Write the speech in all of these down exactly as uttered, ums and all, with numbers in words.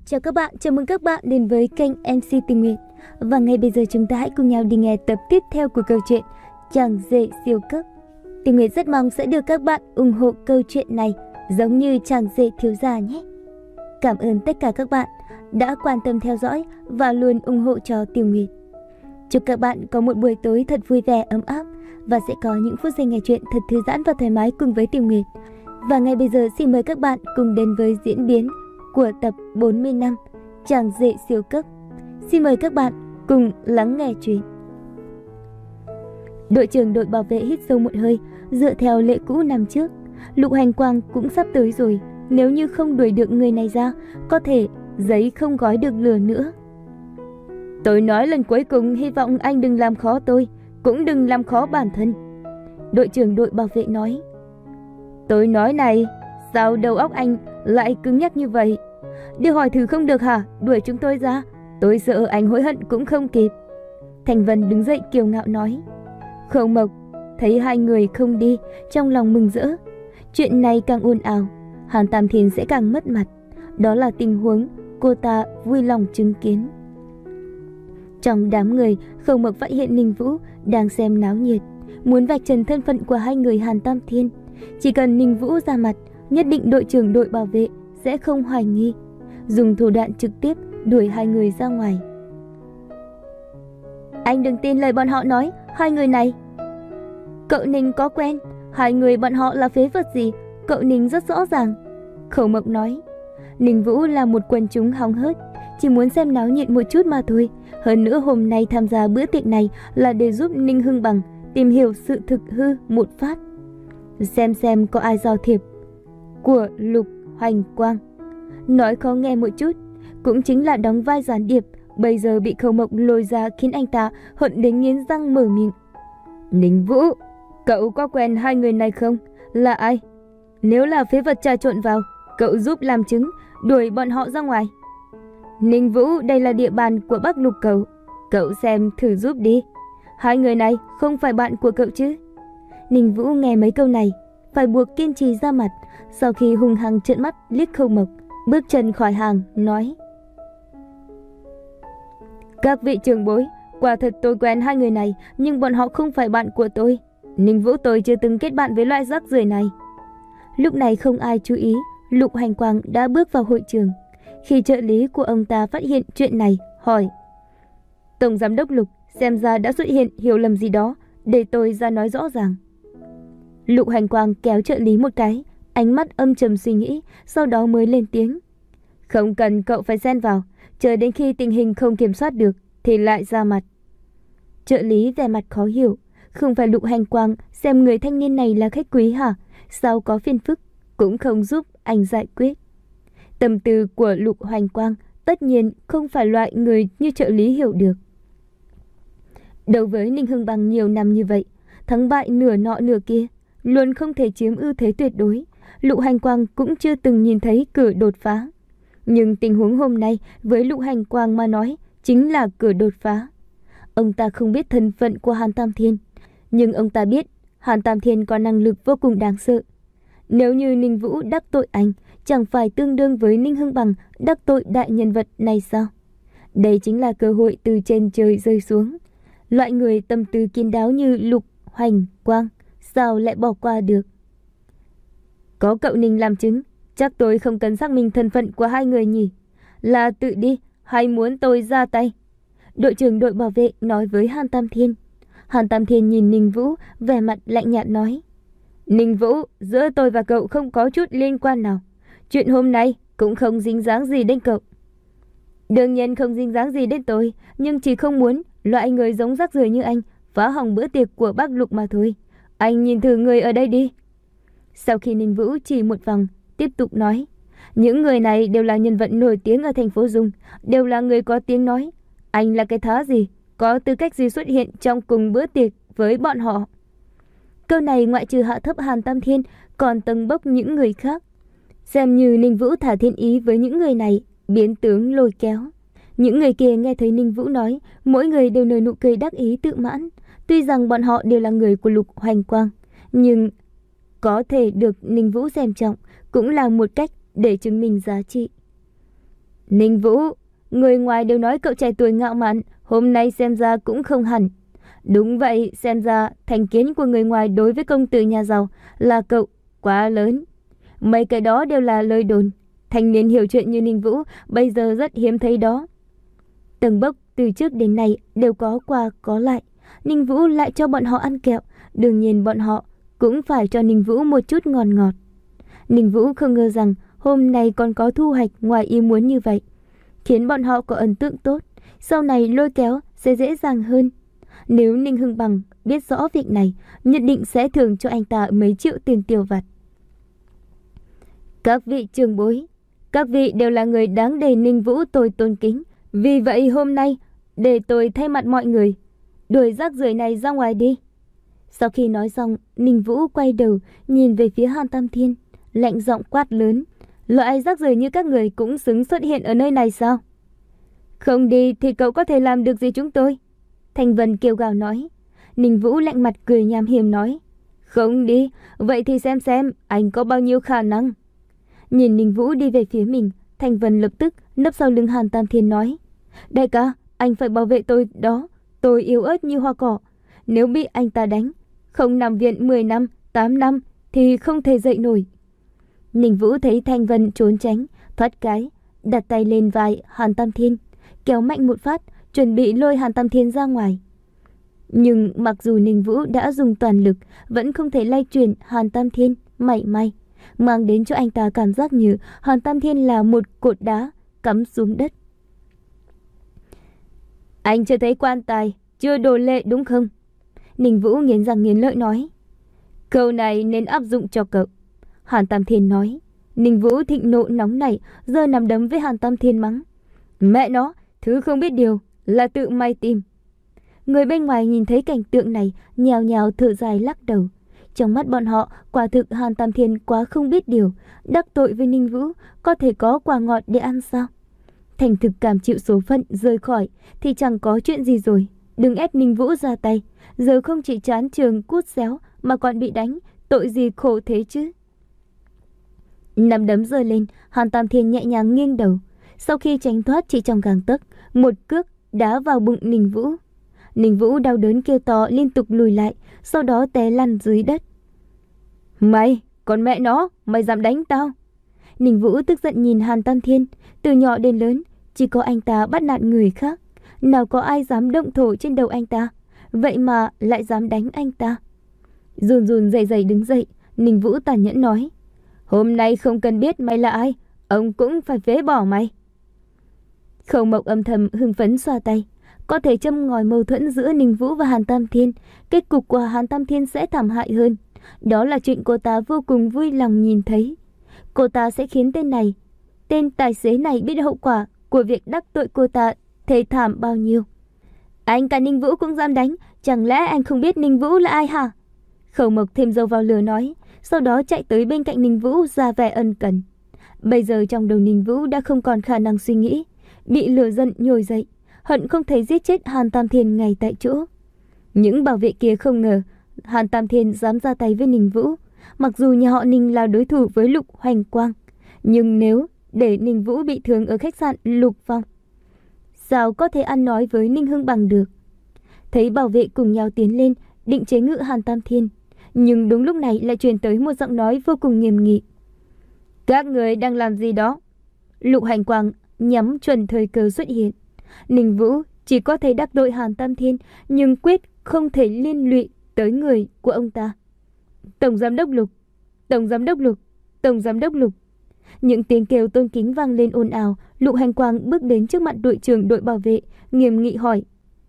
Chào các bạn, chào mừng các bạn đến với kênh em xê Tình Nguyệt. Và ngay bây giờ chúng ta hãy cùng nhau đi nghe tập tiếp theo của câu chuyện Chàng rể siêu cấp. Tình Nguyệt rất mong sẽ được các bạn ủng hộ câu chuyện này giống như chàng rể thiếu gia nhé. Cảm ơn tất cả các bạn đã quan tâm theo dõi và luôn ủng hộ cho Tình Nguyệt. Chúc các bạn có một buổi tối thật vui vẻ, ấm áp và sẽ có những phút giây nghe chuyện thật thư giãn và thoải mái cùng với Tình Nguyệt. Và ngay bây giờ xin mời các bạn cùng đến với diễn biến của tập bốn mươi năm Chàng rể siêu cấp. Xin mời các bạn cùng lắng nghe chuyện. Đội trưởng đội bảo vệ hít sâu một hơi, dựa theo lệ cũ năm trước. Lục Hành Quang cũng sắp tới rồi, nếu như không đuổi được người này ra, có thể giấy không gói được lửa nữa. Tôi nói lần cuối cùng, hy vọng anh đừng làm khó tôi, cũng đừng làm khó bản thân. Đội trưởng đội bảo vệ nói. Tôi nói này, sao đầu óc anh lại cứng nhắc như vậy? Đi hỏi thử không được hả? Đuổi chúng tôi ra, tôi sợ anh hối hận cũng không kịp. Thành Vân đứng dậy kiêu ngạo nói. Khâu Mộc thấy hai người không đi, trong lòng mừng rỡ. Chuyện này càng ồn ào, Hàn Tam Thiên sẽ càng mất mặt. Đó là tình huống cô ta vui lòng chứng kiến. Trong đám người, Khâu Mộc phát hiện Ninh Vũ đang xem náo nhiệt, muốn vạch trần thân phận của hai người Hàn Tam Thiên. Chỉ cần Ninh Vũ ra mặt, nhất định đội trưởng đội bảo vệ sẽ không hoài nghi, dùng thủ đoạn trực tiếp đuổi hai người ra ngoài. Anh đừng tin lời bọn họ nói, hai người này. Cậu Ninh có quen, hai người bọn họ là phế vật gì, cậu Ninh rất rõ ràng. Khẩu Mộc nói. Ninh Vũ là một quần chúng hóng hớt, chỉ muốn xem náo nhiệt một chút mà thôi. Hơn nữa hôm nay tham gia bữa tiệc này là để giúp Ninh Hưng Bằng tìm hiểu sự thực hư một phát. Xem xem có ai giao thiệp của Lục Hoành Quang. Nói khó nghe một chút, cũng chính là đóng vai gián điệp, bây giờ bị Khâu Mộc lôi ra khiến anh ta hận đến nghiến răng mở miệng. Ninh Vũ, cậu có quen hai người này không? Là ai? Nếu là phế vật trà trộn vào, cậu giúp làm chứng, đuổi bọn họ ra ngoài. Ninh Vũ, đây là địa bàn của Bắc Lục cậu, cậu xem thử giúp đi. Hai người này không phải bạn của cậu chứ? Ninh Vũ nghe mấy câu này, phải buộc kiên trì ra mặt. Sau khi hung hăng trợn mắt liếc Khâu Mộc, bước chân khỏi hàng, nói. Các vị trưởng bối, quả thật tôi quen hai người này, nhưng bọn họ không phải bạn của tôi. Ninh Vũ tôi chưa từng kết bạn với loại rác rưởi này. Lúc này không ai chú ý, Lục Hành Quang đã bước vào hội trường. Khi trợ lý của ông ta phát hiện chuyện này, hỏi. Tổng giám đốc Lục, xem ra đã xuất hiện hiểu lầm gì đó, để tôi ra nói rõ ràng. Lục Hành Quang kéo trợ lý một cái, ánh mắt âm trầm suy nghĩ, sau đó mới lên tiếng. Không cần cậu phải xen vào, chờ đến khi tình hình không kiểm soát được thì lại ra mặt. Trợ lý vẻ mặt khó hiểu, không phải Lục Hành Quang xem người thanh niên này là khách quý hả? Sao có phiền phức cũng không giúp anh giải quyết. Tâm tư của Lục Hành Quang tất nhiên không phải loại người như trợ lý hiểu được. Đối với Ninh Hưng Bằng nhiều năm như vậy, thắng bại nửa nọ nửa kia, luôn không thể chiếm ưu thế tuyệt đối. Lục Hành Quang cũng chưa từng nhìn thấy cửa đột phá. Nhưng tình huống hôm nay với Lục Hành Quang mà nói chính là cửa đột phá. Ông ta không biết thân phận của Hàn Tam Thiên, nhưng ông ta biết Hàn Tam Thiên có năng lực vô cùng đáng sợ. Nếu như Ninh Vũ đắc tội anh, chẳng phải tương đương với Ninh Hưng Bằng đắc tội đại nhân vật này sao? Đây chính là cơ hội từ trên trời rơi xuống. Loại người tâm tư kín đáo như Lục Hành Quang sao lại bỏ qua được? Có cậu Ninh làm chứng, chắc tôi không cần xác minh thân phận của hai người nhỉ? Là tự đi hay muốn tôi ra tay? Đội trưởng đội bảo vệ nói với Hàn Tam Thiên. Hàn Tam Thiên nhìn Ninh Vũ, vẻ mặt lạnh nhạt nói. Ninh Vũ, giữa tôi và cậu không có chút liên quan nào. Chuyện hôm nay cũng không dính dáng gì đến cậu. Đương nhiên không dính dáng gì đến tôi, nhưng chỉ không muốn loại người giống rác rưởi như anh phá hỏng bữa tiệc của Bắc Lục mà thôi. Anh nhìn thử người ở đây đi. Sau khi Ninh Vũ chỉ một vòng, tiếp tục nói. Những người này đều là nhân vật nổi tiếng ở thành phố Dung, đều là người có tiếng nói. Anh là cái thá gì, có tư cách gì xuất hiện trong cùng bữa tiệc với bọn họ? Câu này ngoại trừ hạ thấp Hàn Tam Thiên, còn tầng bốc những người khác. Xem như Ninh Vũ thả thiên ý với những người này, biến tướng lôi kéo. Những người kia nghe thấy Ninh Vũ nói, mỗi người đều nở nụ cười đắc ý tự mãn. Tuy rằng bọn họ đều là người của Lục Hoành Quang, nhưng có thể được Ninh Vũ xem trọng cũng là một cách để chứng minh giá trị. Ninh Vũ, người ngoài đều nói cậu trẻ tuổi ngạo mạn, hôm nay xem ra cũng không hẳn. Đúng vậy, xem ra thành kiến của người ngoài đối với công tử nhà giàu là cậu quá lớn. Mấy cái đó đều là lời đồn. Thanh niên hiểu chuyện như Ninh Vũ bây giờ rất hiếm thấy đó. Tầng bốc từ trước đến nay đều có qua có lại. Ninh Vũ lại cho bọn họ ăn kẹo, đương nhiên bọn họ cũng phải cho Ninh Vũ một chút ngọt ngọt. Ninh Vũ không ngờ rằng hôm nay còn có thu hoạch ngoài ý muốn như vậy, khiến bọn họ có ấn tượng tốt, sau này lôi kéo sẽ dễ dàng hơn. Nếu Ninh Hưng Bằng biết rõ việc này, nhất định sẽ thưởng cho anh ta mấy triệu tiền tiêu vặt. Các vị trưởng bối, các vị đều là người đáng để Ninh Vũ tôi tôn kính. Vì vậy hôm nay, để tôi thay mặt mọi người, đuổi rác rưởi này ra ngoài đi. Sau khi nói xong, Ninh Vũ quay đầu nhìn về phía Hàn Tam Thiên, lạnh giọng quát lớn. Loại rác rưởi như các người cũng xứng xuất hiện ở nơi này sao? Không đi thì cậu có thể làm được gì chúng tôi? Thanh Vân kêu gào nói. Ninh Vũ lạnh mặt cười nham hiểm nói. Không đi, vậy thì xem xem anh có bao nhiêu khả năng. Nhìn Ninh Vũ đi về phía mình, Thanh Vân lập tức nấp sau lưng Hàn Tam Thiên nói. Đại ca, anh phải bảo vệ tôi đó, tôi yếu ớt như hoa cỏ. Nếu bị anh ta đánh, không nằm viện mười năm, tám năm thì không thể dậy nổi. Ninh Vũ thấy Thanh Vân trốn tránh, thoát cái, đặt tay lên vai Hàn Tam Thiên, kéo mạnh một phát, chuẩn bị lôi Hàn Tam Thiên ra ngoài. Nhưng mặc dù Ninh Vũ đã dùng toàn lực, vẫn không thể lay chuyển Hàn Tam Thiên mảy may, mang đến cho anh ta cảm giác như Hàn Tam Thiên là một cột đá cắm xuống đất. Anh chưa thấy quan tài, chưa đồ lệ đúng không? Ninh Vũ nghiến răng nghiến lợi nói. Câu này nên áp dụng cho cậu. Hàn Tam Thiên nói. Ninh Vũ thịnh nộ nóng nảy, giơ nắm đấm với Hàn Tam Thiên mắng. Mẹ nó, thứ không biết điều là tự may tìm. Người bên ngoài nhìn thấy cảnh tượng này, nhào nhào thở dài lắc đầu. Trong mắt bọn họ, quả thực Hàn Tam Thiên quá không biết điều, đắc tội với Ninh Vũ, có thể có quả ngọt để ăn sao? Thành thực cảm chịu số phận rời khỏi thì chẳng có chuyện gì rồi. Đừng ép Ninh Vũ ra tay, giờ không chỉ chán trường cút xéo mà còn bị đánh, tội gì khổ thế chứ? Nắm đấm giơ lên, Hàn Tam Thiên nhẹ nhàng nghiêng đầu, sau khi tránh thoát chỉ trong gang tấc, một cước đá vào bụng Ninh Vũ. Ninh Vũ đau đớn kêu to liên tục lùi lại, sau đó té lăn dưới đất. Mày, con mẹ nó, mày dám đánh tao? Ninh Vũ tức giận nhìn Hàn Tam Thiên, từ nhỏ đến lớn, chỉ có anh ta bắt nạt người khác, nào có ai dám động thổ trên đầu anh ta, vậy mà lại dám đánh anh ta. Run run rẩy rẩy đứng dậy, Ninh Vũ tàn nhẫn nói. Hôm nay không cần biết mày là ai, ông cũng phải phế bỏ mày. Khâu Mộc âm thầm hưng phấn xoa tay. Có thể châm ngòi mâu thuẫn giữa Ninh Vũ và Hàn Tam Thiên, kết cục của Hàn Tam Thiên sẽ thảm hại hơn. Đó là chuyện cô ta vô cùng vui lòng nhìn thấy. Cô ta sẽ khiến tên này, tên tài xế này biết hậu quả của việc đắc tội cô ta thê thảm bao nhiêu. Anh cả Ninh Vũ cũng dám đánh, chẳng lẽ anh không biết Ninh Vũ là ai hả? Khâu Mộc thêm dầu vào lửa nói, sau đó chạy tới bên cạnh Ninh Vũ ra vẻ ân cần. Bây giờ trong đầu Ninh Vũ đã không còn khả năng suy nghĩ, bị lửa giận nhồi dậy, hận không thể giết chết Hàn Tam Thiên ngay tại chỗ. Những bảo vệ kia không ngờ Hàn Tam Thiên dám ra tay với Ninh Vũ. Mặc dù nhà họ Ninh là đối thủ với Lục Hoành Quang, nhưng nếu để Ninh Vũ bị thương ở khách sạn Lục Phong, sao có thể ăn nói với Ninh Hưng Bằng được? Thấy bảo vệ cùng nhau tiến lên định chế ngự Hàn Tam Thiên, nhưng đúng lúc này lại truyền tới một giọng nói vô cùng nghiêm nghị. Các người đang làm gì đó? Lục Hoành Quang nhắm chuẩn thời cơ xuất hiện. Ninh Vũ chỉ có thể đắc tội Hàn Tam Thiên, nhưng quyết không thể liên lụy tới người của ông ta. Tổng giám đốc Lục, tổng giám đốc Lục, tổng giám đốc Lục. Những tiếng kêu tôn kính vang lên ồn ào. Lục Hoành Quang bước đến trước mặt đội trưởng đội bảo vệ, nghiêm nghị hỏi.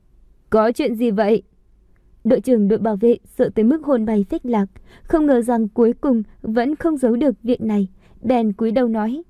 Có chuyện gì vậy? Đội trưởng đội bảo vệ sợ tới mức hồn bay phách lạc, không ngờ rằng cuối cùng vẫn không giấu được việc này, bèn cúi đầu nói.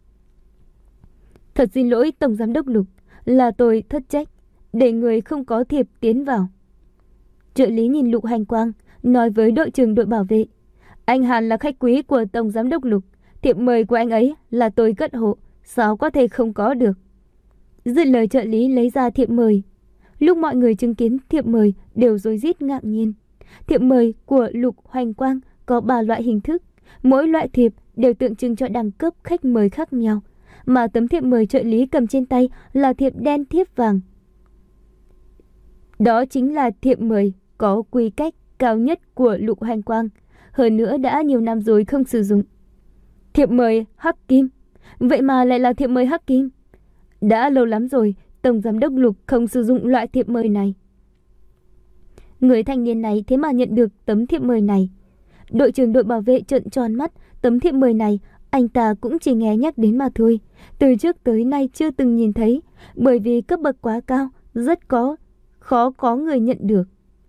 Thật xin lỗi tổng giám đốc Lục, là tôi thất trách, để người không có thiệp tiến vào. Trợ lý nhìn Lục Hoành Quang, nói với đội trưởng đội bảo vệ. Anh Hàn là khách quý của tổng giám đốc Lục, thiệp mời của anh ấy là tôi cất hộ, sao có thể không có được? Dứt lời trợ lý lấy ra thiệp mời. Lúc mọi người chứng kiến thiệp mời đều rối rít ngạc nhiên. Thiệp mời của Lục Hoành Quang có ba loại hình thức, mỗi loại thiệp đều tượng trưng cho đẳng cấp khách mời khác nhau. mà tấm thiệp mời trợ lý cầm trên tay là thiệp đen thiếp vàng. Đó chính là thiệp mời có quy cách cao nhất của Lục Hành Quang, hơn nữa đã nhiều năm rồi không sử dụng. Thiệp mời hắc kim, vậy mà lại là thiệp mời hắc kim. Đã lâu lắm rồi Tổng Giám đốc Lục không sử dụng loại thiệp mời này. Người thanh niên này thế mà nhận được tấm thiệp mời này. Đội trưởng đội bảo vệ trợn tròn mắt, tấm thiệp mời này anh ta cũng chỉ nghe nhắc đến mà thôi, từ trước tới nay chưa từng nhìn thấy, bởi vì cấp bậc quá cao, rất có khó có người nhận được.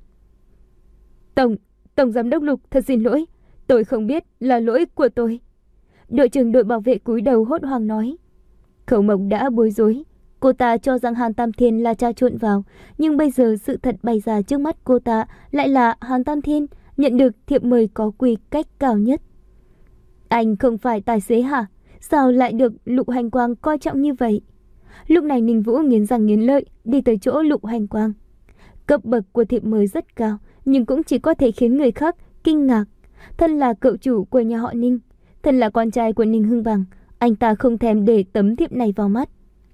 Tổng, Tổng Giám đốc Lục, thật xin lỗi, tôi không biết, là lỗi của tôi. Đội trưởng đội bảo vệ cúi đầu hốt hoảng nói. Khẩu Mộc đã bối rối, cô ta cho rằng Hàn Tam Thiên là tra trộn vào, nhưng bây giờ sự thật bày ra trước mắt cô ta lại là Hàn Tam Thiên nhận được thiệp mời có quy cách cao nhất. Anh không phải tài xế hả? Sao lại được Lục Hành Quang coi trọng như vậy? Lúc này Ninh Vũ nghiến răng nghiến lợi đi tới chỗ Lục Hành Quang. Cấp bậc của thiệp mời rất cao, nhưng cũng chỉ có thể khiến người khác kinh ngạc. Thân là cậu chủ của nhà họ Ninh, thân là con trai của Ninh Hưng Bằng, anh ta không thèm để tấm thiệp này vào mắt.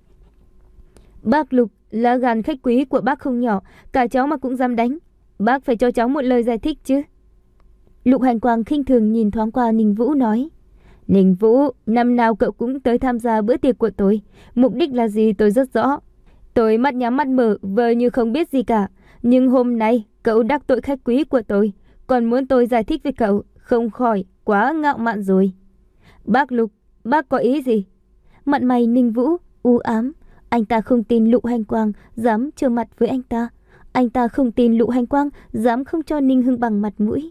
Bác Lục, lá gan khách quý của bác không nhỏ, cả cháu mà cũng dám đánh. Bác phải cho cháu một lời giải thích chứ. Lục Hành Quang khinh thường nhìn thoáng qua Ninh Vũ nói. Ninh Vũ, năm nào cậu cũng tới tham gia bữa tiệc của tôi. Mục đích là gì tôi rất rõ. Tôi mắt nhắm mắt mở, vờ như không biết gì cả. Nhưng hôm nay cậu đắc tội khách quý của tôi, còn muốn tôi giải thích với cậu, không khỏi quá ngạo mạn rồi. Bác Lục, bác có ý gì? Mặt mày Ninh Vũ u ám. Anh ta không tin Lục Hành Quang dám trơ mặt với anh ta. Anh ta không tin Lục Hành Quang dám không cho Ninh Hưng Bằng mặt mũi.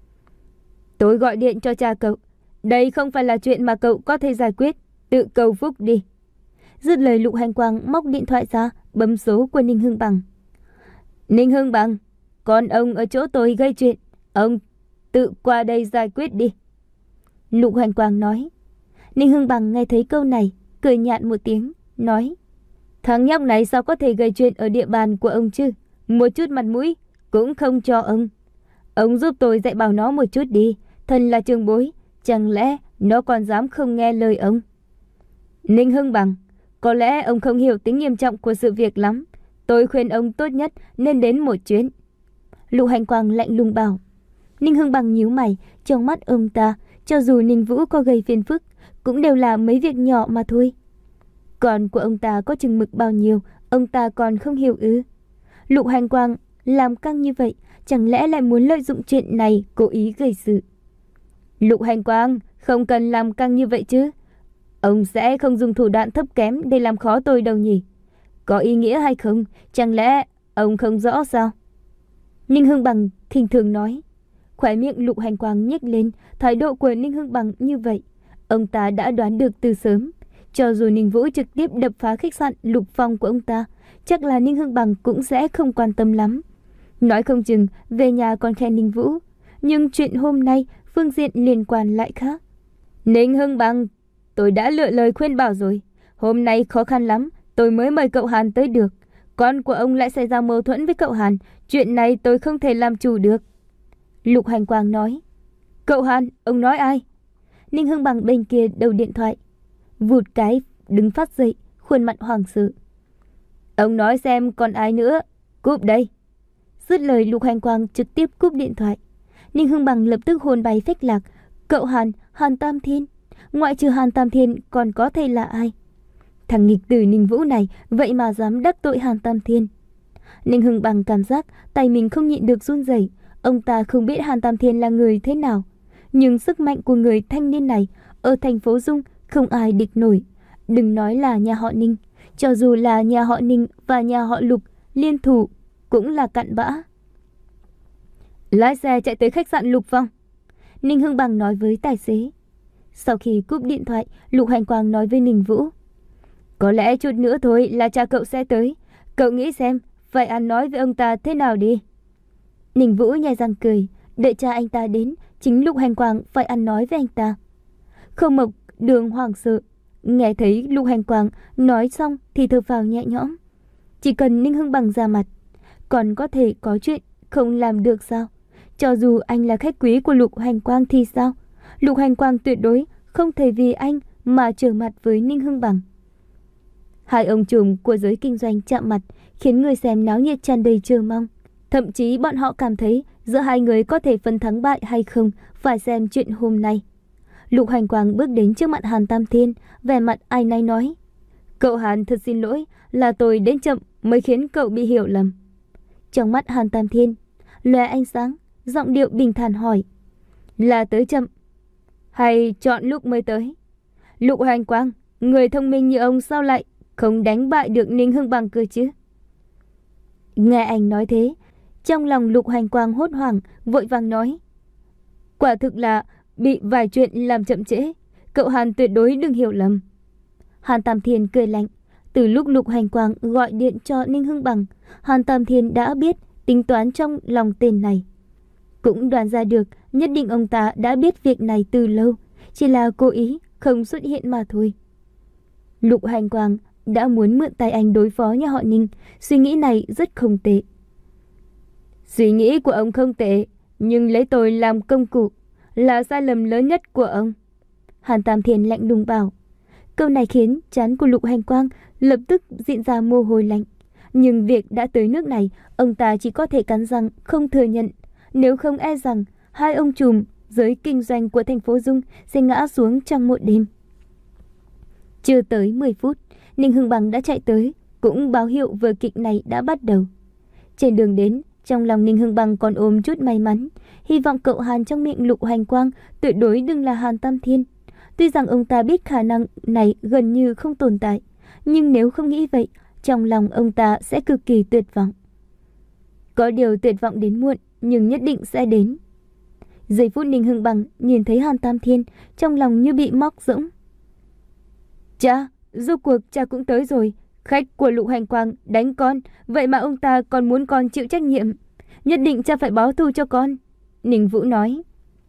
Tôi gọi điện cho cha cậu. Đây không phải là chuyện mà cậu có thể giải quyết. Tự cầu phúc đi. Dứt lời Lục Hành Quang móc điện thoại ra, bấm số của Ninh Hưng Bằng. Ninh Hưng Bằng, con ông ở chỗ tôi gây chuyện, ông tự qua đây giải quyết đi. Lục Hành Quang nói. Ninh Hưng Bằng nghe thấy câu này, cười nhạt một tiếng, nói. Thằng nhóc này sao có thể gây chuyện ở địa bàn của ông chứ? Một chút mặt mũi cũng không cho ông. Ông giúp tôi dạy bảo nó một chút đi. Thân là trưởng bối, chẳng lẽ nó còn dám không nghe lời ông? Ninh Hưng Bằng, có lẽ ông không hiểu tính nghiêm trọng của sự việc lắm. Tôi khuyên ông tốt nhất nên đến một chuyến. Lục Hành Quang lạnh lùng bảo. Ninh Hưng Bằng nhíu mày, trong mắt ông ta, cho dù Ninh Vũ có gây phiền phức, cũng đều là mấy việc nhỏ mà thôi. Còn của ông ta có chừng mực bao nhiêu, ông ta còn không hiểu ư? Lục Hành Quang làm căng như vậy, chẳng lẽ lại muốn lợi dụng chuyện này cố ý gây sự? Lục Hành Quang, không cần làm căng như vậy chứ. Ông sẽ không dùng thủ đoạn thấp kém để làm khó tôi đâu nhỉ? Có ý nghĩa hay không? Chẳng lẽ ông không rõ sao? Ninh Hưng Bằng khinh thường nói. Khóe miệng Lục Hành Quang nhếch lên, thái độ của Ninh Hưng Bằng như vậy, ông ta đã đoán được từ sớm. Cho dù Ninh Vũ trực tiếp đập phá khách sạn Lục Phong của ông ta, chắc là Ninh Hưng Bằng cũng sẽ không quan tâm lắm. Nói không chừng về nhà còn khen Ninh Vũ. Nhưng chuyện hôm nay phương diện liên quan lại khác. Ninh Hưng Bằng, tôi đã lựa lời khuyên bảo rồi. Hôm nay khó khăn lắm, tôi mới mời cậu Hàn tới được. Con của ông lại xảy ra mâu thuẫn với cậu Hàn. Chuyện này tôi không thể làm chủ được. Lục Hành Quang nói. Cậu Hàn, ông nói ai? Ninh Hưng Bằng bên kia đầu điện thoại, vụt cái đứng phát dậy, khuôn mặt hoảng sợ. Ông nói xem còn ai nữa. Cúp đây. Dứt lời Lục Hành Quang trực tiếp cúp điện thoại. Ninh Hưng Bằng lập tức hồn bay phách lạc. Cậu Hàn, Hàn Tam Thiên. Ngoại trừ Hàn Tam Thiên còn có thể là ai? Thằng nghịch tử Ninh Vũ này vậy mà dám đắc tội Hàn Tam Thiên. Ninh Hưng Bằng cảm giác tay mình không nhịn được run rẩy. Ông ta không biết Hàn Tam Thiên là người thế nào, nhưng sức mạnh của người thanh niên này ở thành phố Dung không ai địch nổi. Đừng nói là nhà họ Ninh, cho dù là nhà họ Ninh và nhà họ Lục liên thủ cũng là cặn bã. Lái xe chạy tới khách sạn Lục Phong. Ninh Hưng Bằng nói với tài xế. Sau khi cúp điện thoại, Lục Hành Quang nói với Ninh Vũ. Có lẽ chút nữa thôi là cha cậu sẽ tới. Cậu nghĩ xem phải ăn nói với ông ta thế nào đi. Ninh Vũ nhai răng cười. Đợi cha anh ta đến, chính Lục Hành Quang phải ăn nói với anh ta. Khâu Mộc Đường hoảng sợ, nghe thấy Lục Hành Quang nói xong thì thở phào nhẹ nhõm. Chỉ cần Ninh Hưng Bằng ra mặt, còn có thể có chuyện không làm được sao? Cho dù anh là khách quý của Lục Hành Quang thì sao? Lục Hành Quang tuyệt đối không thể vì anh mà trở mặt với Ninh Hưng Bằng. Hai ông trùm của giới kinh doanh chạm mặt khiến người xem náo nhiệt tràn đầy chờ mong. Thậm chí bọn họ cảm thấy giữa hai người có thể phân thắng bại hay không phải xem chuyện hôm nay. Lục Hoành Quang bước đến trước mặt Hàn Tam Thiên, vẻ mặt ai nấy nói: "Cậu Hàn, thật xin lỗi, là tôi đến chậm mới khiến cậu bị hiểu lầm." Trong mắt Hàn Tam Thiên lóe ánh sáng, giọng điệu bình thản hỏi: "Là tới chậm hay chọn lúc mới tới?" "Lục Hoành Quang, người thông minh như ông sao lại không đánh bại được Ninh Hưng Bằng cơ chứ?" Nghe anh nói thế, trong lòng Lục Hoành Quang hốt hoảng, vội vàng nói: "Quả thực là bị vài chuyện làm chậm trễ, cậu Hàn tuyệt đối đừng hiểu lầm." Hàn Tam Thiên cười lạnh. Từ lúc Lục Hoành Quang gọi điện cho Ninh Hưng Bằng, Hàn Tam Thiên đã biết tính toán trong lòng tên này. Cũng đoán ra được nhất định ông ta đã biết việc này từ lâu, chỉ là cố ý không xuất hiện mà thôi. Lục Hoành Quang đã muốn mượn tay anh đối phó nhà họ Ninh, suy nghĩ này rất không tệ. Suy nghĩ của ông không tệ, nhưng lấy tôi làm công cụ là sai lầm lớn nhất của ông. Hàn Tam Thiên lạnh lùng bảo. Câu này khiến trán của Lục Hoành Quang lập tức diễn ra mồ hôi lạnh. Nhưng việc đã tới nước này, ông ta chỉ có thể cắn răng không thừa nhận. Nếu không e rằng hai ông trùm giới kinh doanh của thành phố Dung sẽ ngã xuống trong một đêm. Chưa tới mười phút, Ninh Hưng Bằng đã chạy tới, cũng báo hiệu vở kịch này đã bắt đầu. Trên đường đến, trong lòng Ninh Hưng Bằng còn ôm chút may mắn, hy vọng cậu Hàn trong miệng Lục Hoành Quang tuyệt đối đừng là Hàn Tam Thiên. Tuy rằng ông ta biết khả năng này gần như không tồn tại, nhưng nếu không nghĩ vậy, trong lòng ông ta sẽ cực kỳ tuyệt vọng. Có điều tuyệt vọng đến muộn, nhưng nhất định sẽ đến. Giây phút Ninh Hưng Bằng nhìn thấy Hàn Tam Thiên, trong lòng như bị móc rỗng. Cha, rốt cuộc cha cũng tới rồi. Khách của Lục Hoành Quang đánh con, vậy mà ông ta còn muốn con chịu trách nhiệm. Nhất định cha phải báo thù cho con, Ninh Vũ nói.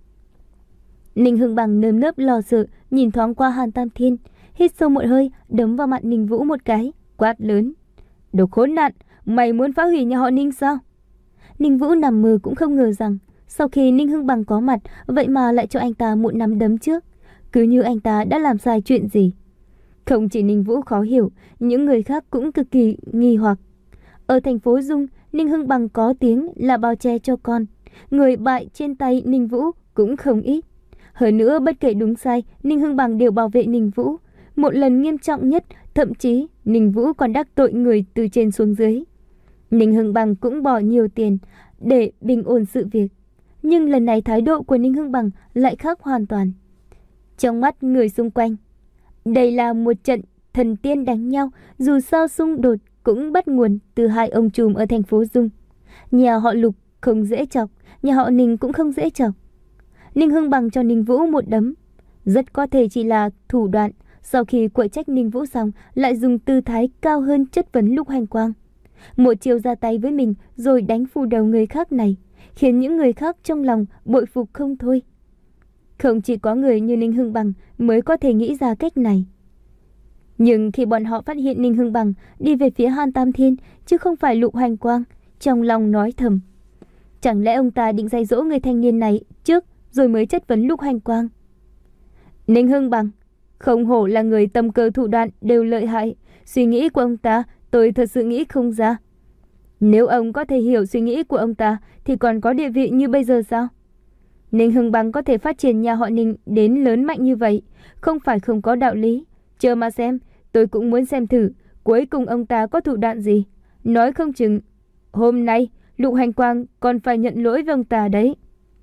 Ninh Hưng Bằng nơm nớp lo sợ nhìn thoáng qua Hàn Tam Thiên, hít sâu một hơi, đấm vào mặt Ninh Vũ một cái, quát lớn: Đồ khốn nạn, mày muốn phá hủy nhà họ Ninh sao? Ninh Vũ nằm mơ cũng không ngờ rằng sau khi Ninh Hưng Bằng có mặt, vậy mà lại cho anh ta một nắm đấm trước, cứ như anh ta đã làm sai chuyện gì. Không chỉ Ninh Vũ khó hiểu, những người khác cũng cực kỳ nghi hoặc. Ở thành phố Dung, Ninh Hưng Bằng có tiếng là bao che cho con, người bại trên tay Ninh Vũ cũng không ít. Hơn nữa, bất kể đúng sai, Ninh Hưng Bằng đều bảo vệ Ninh Vũ. Một lần nghiêm trọng nhất, thậm chí Ninh Vũ còn đắc tội người từ trên xuống dưới. Ninh Hưng Bằng cũng bỏ nhiều tiền để bình ổn sự việc. Nhưng lần này thái độ của Ninh Hưng Bằng lại khác hoàn toàn. Trong mắt người xung quanh, đây là một trận thần tiên đánh nhau, dù sao xung đột cũng bắt nguồn từ hai ông trùm ở thành phố Dung. Nhà họ Lục không dễ chọc, nhà họ Ninh cũng không dễ chọc. Ninh Hưng Bằng cho Ninh Vũ một đấm, rất có thể chỉ là thủ đoạn. Sau khi quậy trách Ninh Vũ xong, lại dùng tư thái cao hơn chất vấn Lục Hoành Quang. Một chiều ra tay với mình rồi đánh phù đầu người khác này, khiến những người khác trong lòng bội phục không thôi. Không chỉ có người như Ninh Hưng Bằng mới có thể nghĩ ra cách này. Nhưng khi bọn họ phát hiện Ninh Hưng Bằng đi về phía Hàn Tam Thiên chứ không phải Lục Hoành Quang, trong lòng nói thầm: chẳng lẽ ông ta định dạy dỗ người thanh niên này trước rồi mới chất vấn Lục Hoành Quang? Ninh Hưng Bằng, không hổ là người tâm cơ thủ đoạn đều lợi hại, suy nghĩ của ông ta tôi thật sự nghĩ không ra. Nếu ông có thể hiểu suy nghĩ của ông ta thì còn có địa vị như bây giờ sao? Ninh Hưng Bằng có thể phát triển nhà họ Ninh đến lớn mạnh như vậy, không phải không có đạo lý. Chờ mà xem, tôi cũng muốn xem thử cuối cùng ông ta có thủ đoạn gì. Nói không chừng hôm nay Lục Hoành Quang còn phải nhận lỗi với ông ta đấy.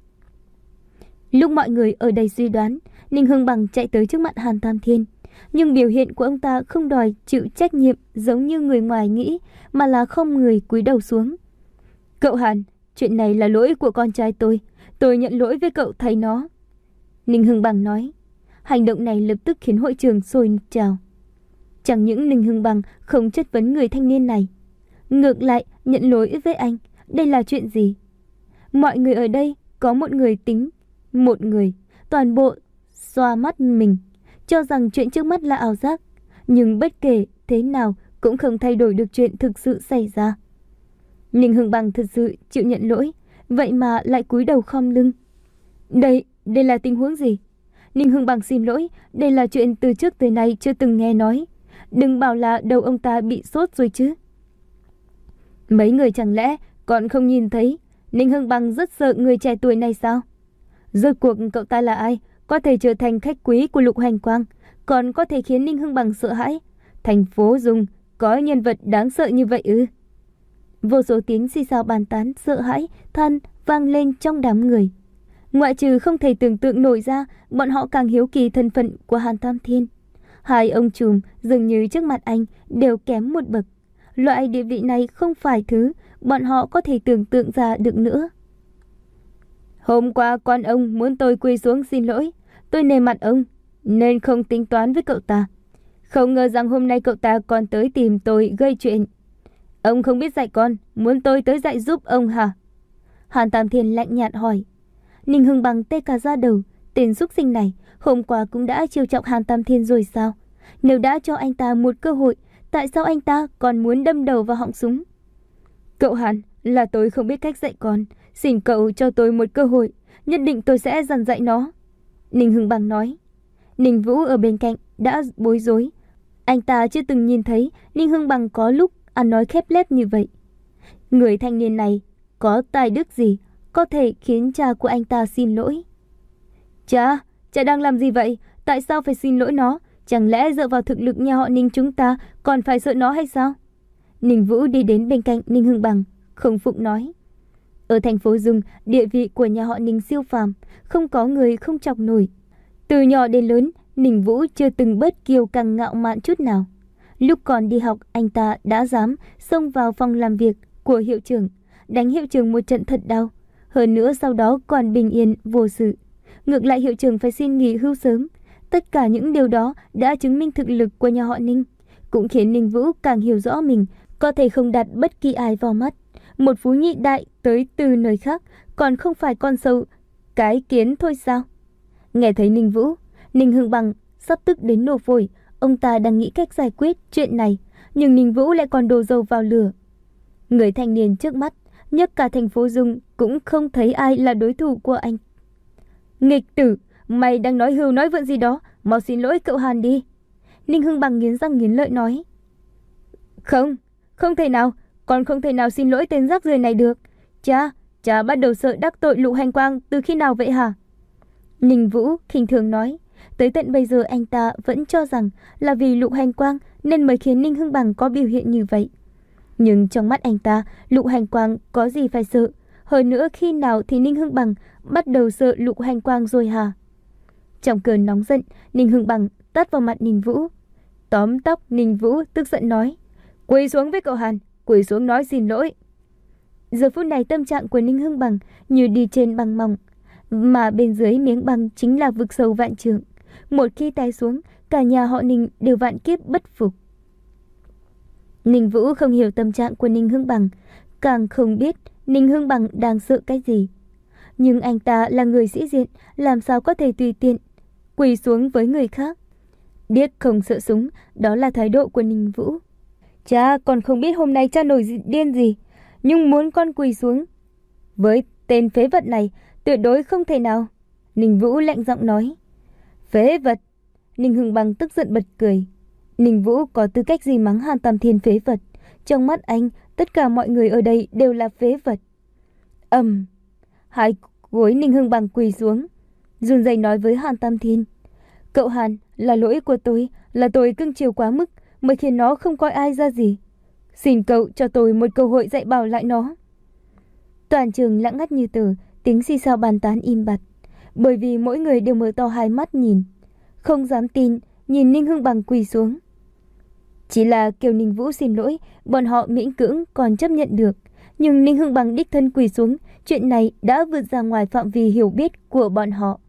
Lúc mọi người ở đây suy đoán, Ninh Hưng Bằng chạy tới trước mặt Hàn Tam Thiên, nhưng biểu hiện của ông ta không đòi chịu trách nhiệm giống như người ngoài nghĩ, mà là không người cúi đầu xuống. Cậu Hàn, chuyện này là lỗi của con trai tôi, tôi nhận lỗi với cậu thầy nó. Ninh Hưng Bằng nói. Hành động này lập tức khiến hội trường sôi trào. Chẳng những Ninh Hưng Bằng không chất vấn người thanh niên này, ngược lại nhận lỗi với anh. Đây là chuyện gì? Mọi người ở đây có một người tính, một người, toàn bộ xoa mắt mình, cho rằng chuyện trước mắt là ảo giác. Nhưng bất kể thế nào cũng không thay đổi được chuyện thực sự xảy ra. Ninh Hưng Bằng thật sự chịu nhận lỗi, vậy mà lại cúi đầu khom lưng. Đây, đây là tình huống gì? Ninh Hưng Bằng xin lỗi, đây là chuyện từ trước tới nay chưa từng nghe nói. Đừng bảo là đầu ông ta bị sốt rồi chứ. Mấy người chẳng lẽ còn không nhìn thấy Ninh Hưng Bằng rất sợ người trẻ tuổi này sao? Rốt cuộc cậu ta là ai? Có thể trở thành khách quý của Lục Hành Quang, còn có thể khiến Ninh Hưng Bằng sợ hãi. Thành phố Dung có nhân vật đáng sợ như vậy ư? Vô số tiếng xì xào bàn tán sợ hãi, than vang lên trong đám người. Ngoại trừ không thể tưởng tượng nổi ra, bọn họ càng hiếu kỳ thân phận của Hàn Tam Thiên. Hai ông trùm dường như trước mặt anh đều kém một bậc. Loại địa vị này không phải thứ bọn họ có thể tưởng tượng ra được nữa. Hôm qua quan ông muốn tôi quỳ xuống xin lỗi. Tôi nề mặt ông nên không tính toán với cậu ta. Không ngờ rằng hôm nay cậu ta còn tới tìm tôi gây chuyện. Ông không biết dạy con, muốn tôi tới dạy giúp ông hả? Hàn Tam Thiên lạnh nhạt hỏi. Ninh Hưng Bằng tê cả da đầu. Tên xúc sinh này hôm qua cũng đã trêu chọc Hàn Tam Thiên rồi sao? Nếu đã cho anh ta một cơ hội, tại sao anh ta còn muốn đâm đầu vào họng súng? Cậu Hàn, là tôi không biết cách dạy con. Xin cậu cho tôi một cơ hội, nhất định tôi sẽ dằn dạy nó. Ninh Hưng Bằng nói. Ninh Vũ ở bên cạnh đã bối rối. Anh ta chưa từng nhìn thấy Ninh Hưng Bằng có lúc ăn nói khép nép như vậy. Người thanh niên này có tài đức gì có thể khiến cha của anh ta xin lỗi? Cha, cha đang làm gì vậy? Tại sao phải xin lỗi nó? Chẳng lẽ dựa vào thực lực nhà họ Ninh chúng ta còn phải sợ nó hay sao? Ninh Vũ đi đến bên cạnh Ninh Hưng Bằng, không phụng nói. Ở thành phố Dung, địa vị của nhà họ Ninh siêu phàm, không có người không chọc nổi. Từ nhỏ đến lớn, Ninh Vũ chưa từng bớt kiêu căng ngạo mạn chút nào. Lúc còn đi học, anh ta đã dám xông vào phòng làm việc của hiệu trưởng, đánh hiệu trưởng một trận thật đau. Hơn nữa sau đó còn bình yên vô sự. Ngược lại hiệu trưởng phải xin nghỉ hưu sớm. Tất cả những điều đó đã chứng minh thực lực của nhà họ Ninh, cũng khiến Ninh Vũ càng hiểu rõ mình có thể không đặt bất kỳ ai vào mắt. Một phú nhị đại tới từ nơi khác còn không phải con sâu cái kiến thôi sao? Nghe thấy Ninh Vũ, Ninh Hưng Bằng sắp tức đến nổ phổi. Ông ta đang nghĩ cách giải quyết chuyện này, nhưng Ninh Vũ lại còn đổ dầu vào lửa. Người thanh niên trước mắt, nhấc cả thành phố Dung cũng không thấy ai là đối thủ của anh. Nghịch tử, mày đang nói hưu nói vượn gì đó, mau xin lỗi cậu Hàn đi. Ninh Hưng Bằng nghiến răng nghiến lợi nói. Không, không thể nào, con không thể nào xin lỗi tên rác rưởi này được. Cha, cha bắt đầu sợ đắc tội Lục Hành Quang từ khi nào vậy hả? Ninh Vũ khinh thường nói. Tới tận bây giờ anh ta vẫn cho rằng là vì Lục Hành Quang nên mới khiến Ninh Hưng Bằng có biểu hiện như vậy. Nhưng trong mắt anh ta, Lục Hành Quang có gì phải sợ? Hơn nữa khi nào thì Ninh Hưng Bằng bắt đầu sợ Lục Hành Quang rồi hả? Trong cơn nóng giận, Ninh Hưng Bằng tát vào mặt Ninh Vũ. Tóm tóc Ninh Vũ tức giận nói. Quỳ xuống với cậu Hàn, quỳ xuống nói xin lỗi. Giờ phút này tâm trạng của Ninh Hưng Bằng như đi trên băng mỏng, mà bên dưới miếng băng chính là vực sâu vạn trượng. Một khi tay xuống, cả nhà họ Ninh đều vạn kiếp bất phục. Ninh Vũ không hiểu tâm trạng của Ninh Hưng Bằng, càng không biết Ninh Hưng Bằng đang sợ cái gì. Nhưng anh ta là người sĩ diện, làm sao có thể tùy tiện quỳ xuống với người khác. Điếc không sợ súng, đó là thái độ của Ninh Vũ. Cha còn không biết hôm nay cha nổi điên gì, nhưng muốn con quỳ xuống với tên phế vật này tuyệt đối không thể nào. Ninh Vũ lạnh giọng nói. Phế vật? Ninh Hưng Bằng tức giận bật cười. Ninh Vũ có tư cách gì mắng Hàn Tam Thiên phế vật? Trong mắt anh, tất cả mọi người ở đây đều là phế vật. Ầm, um, hai gối Ninh Hưng Bằng quỳ xuống, run rẩy nói với Hàn Tam Thiên. Cậu Hàn, là lỗi của tôi, là tôi cưng chiều quá mức mới khiến nó không coi ai ra gì. Xin cậu cho tôi một cơ hội dạy bảo lại nó. Toàn trường lặng ngắt như tờ, tiếng xì xào bàn tán im bặt, bởi vì mỗi người đều mở to hai mắt nhìn, không dám tin nhìn Ninh Hưng Bằng quỳ xuống. Chỉ là kêu Ninh Vũ xin lỗi, bọn họ miễn cưỡng còn chấp nhận được, nhưng Ninh Hưng Bằng đích thân quỳ xuống, chuyện này đã vượt ra ngoài phạm vi hiểu biết của bọn họ.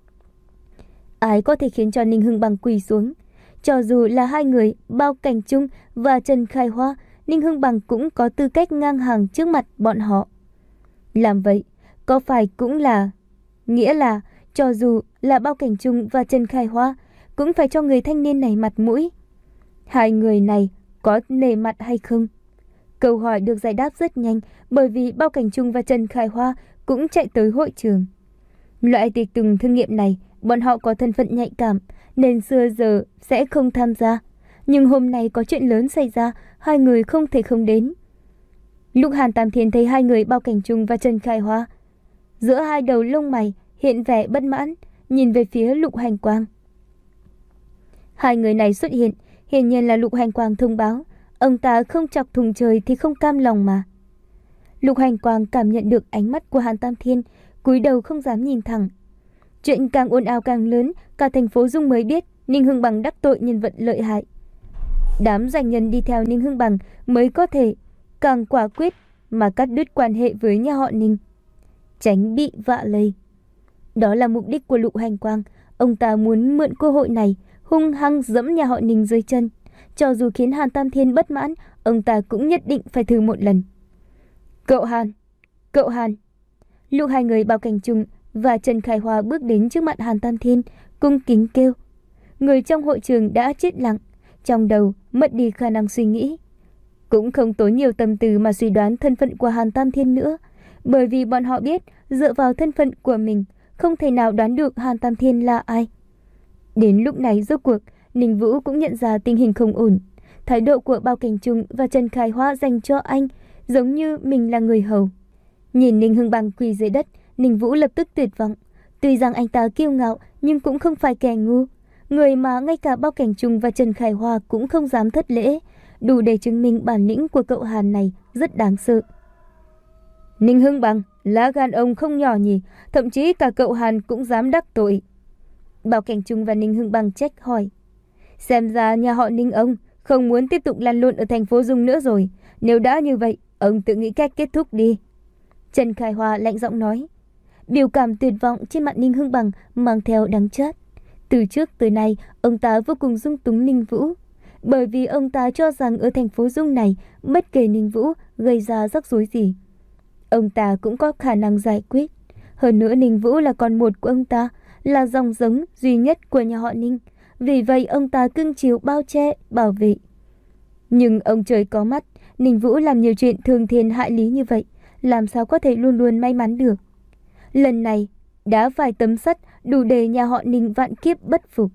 Ai có thể khiến cho Ninh Hưng Bằng quỳ xuống? Cho dù là hai người Bao Cảnh Trung và Trần Khai Hoa, Ninh Hưng Bằng cũng có tư cách ngang hàng trước mặt bọn họ. Làm vậy, có phải cũng là nghĩa là cho dù là Bao Cảnh Trung và Trần Khai Hoa cũng phải cho người thanh niên này mặt mũi. Hai người này có nề mặt hay không? Câu hỏi được giải đáp rất nhanh, bởi vì Bao Cảnh Trung và Trần Khai Hoa cũng chạy tới hội trường. Loại tiệc tùng thương nghiệm này bọn họ có thân phận nhạy cảm nên xưa giờ sẽ không tham gia. Nhưng hôm nay có chuyện lớn xảy ra, hai người không thể không đến. Lúc Hàn Tam Thiên thấy hai người Bao Cảnh Trung và Trần Khai Hoa, giữa hai đầu lông mày hiện vẻ bất mãn, nhìn về phía Lục Hành Quang. Hai người này xuất hiện, hiển nhiên là Lục Hành Quang thông báo, ông ta không chọc thùng trời thì không cam lòng mà. Lục Hành Quang cảm nhận được ánh mắt của Hàn Tam Thiên, cúi đầu không dám nhìn thẳng. Chuyện càng ồn ào càng lớn, cả thành phố Dung mới biết Ninh Hưng Bằng đắc tội nhân vật lợi hại. Đám doanh nhân đi theo Ninh Hưng Bằng mới có thể càng quả quyết mà cắt đứt quan hệ với nhà họ Ninh, tránh bị vạ lây. Đó là mục đích của Lục Hành Quang. Ông ta muốn mượn cơ hội này hung hăng giẫm nhà họ Ninh dưới chân. Cho dù khiến Hàn Tam Thiên bất mãn, ông ta cũng nhất định phải thử một lần. Cậu Hàn, cậu Hàn. Lúc hai người Bao Cảnh Trung và Trần Khải Hoa bước đến trước mặt Hàn Tam Thiên, cung kính kêu. Người trong hội trường đã chết lặng, trong đầu mất đi khả năng suy nghĩ. Cũng không tốn nhiều tâm tư mà suy đoán thân phận của Hàn Tam Thiên nữa, bởi vì bọn họ biết dựa vào thân phận của mình không thể nào đoán được Hàn Tam Thiên là ai. Đến lúc này rốt cuộc, Ninh Vũ cũng nhận ra tình hình không ổn. Thái độ của Bao Cảnh Trung và Trần Khải Hoa dành cho anh giống như mình là người hầu. Nhìn Ninh Hưng Bằng quỳ dưới đất, Ninh Vũ lập tức tuyệt vọng. Tuy rằng anh ta kiêu ngạo nhưng cũng không phải kẻ ngu. Người mà ngay cả Bao Cảnh Trung và Trần Khải Hoa cũng không dám thất lễ, đủ để chứng minh bản lĩnh của cậu Hàn này rất đáng sợ. Ninh Hưng Bằng, lá gan ông không nhỏ nhỉ, thậm chí cả cậu Hàn cũng dám đắc tội. Bao Cảnh Trung và Ninh Hưng Bằng trách hỏi. Xem ra nhà họ Ninh ông không muốn tiếp tục lăn lộn ở thành phố Dung nữa rồi. Nếu đã như vậy, ông tự nghĩ cách kết thúc đi. Trần Khải Hoa lạnh giọng nói. Biểu cảm tuyệt vọng trên mặt Ninh Hưng Bằng mang theo đắng chát. Từ trước tới nay, ông ta vô cùng dung túng Ninh Vũ. Bởi vì ông ta cho rằng ở thành phố Dung này, bất kể Ninh Vũ gây ra rắc rối gì, ông ta cũng có khả năng giải quyết. Hơn nữa Ninh Vũ là con một của ông ta, là dòng giống duy nhất của nhà họ Ninh. Vì vậy ông ta cưng chiều bao che, bảo vệ. Nhưng ông trời có mắt, Ninh Vũ làm nhiều chuyện thương thiên hại lý như vậy, làm sao có thể luôn luôn may mắn được. Lần này, đá vài tấm sắt đủ để nhà họ Ninh vạn kiếp bất phục.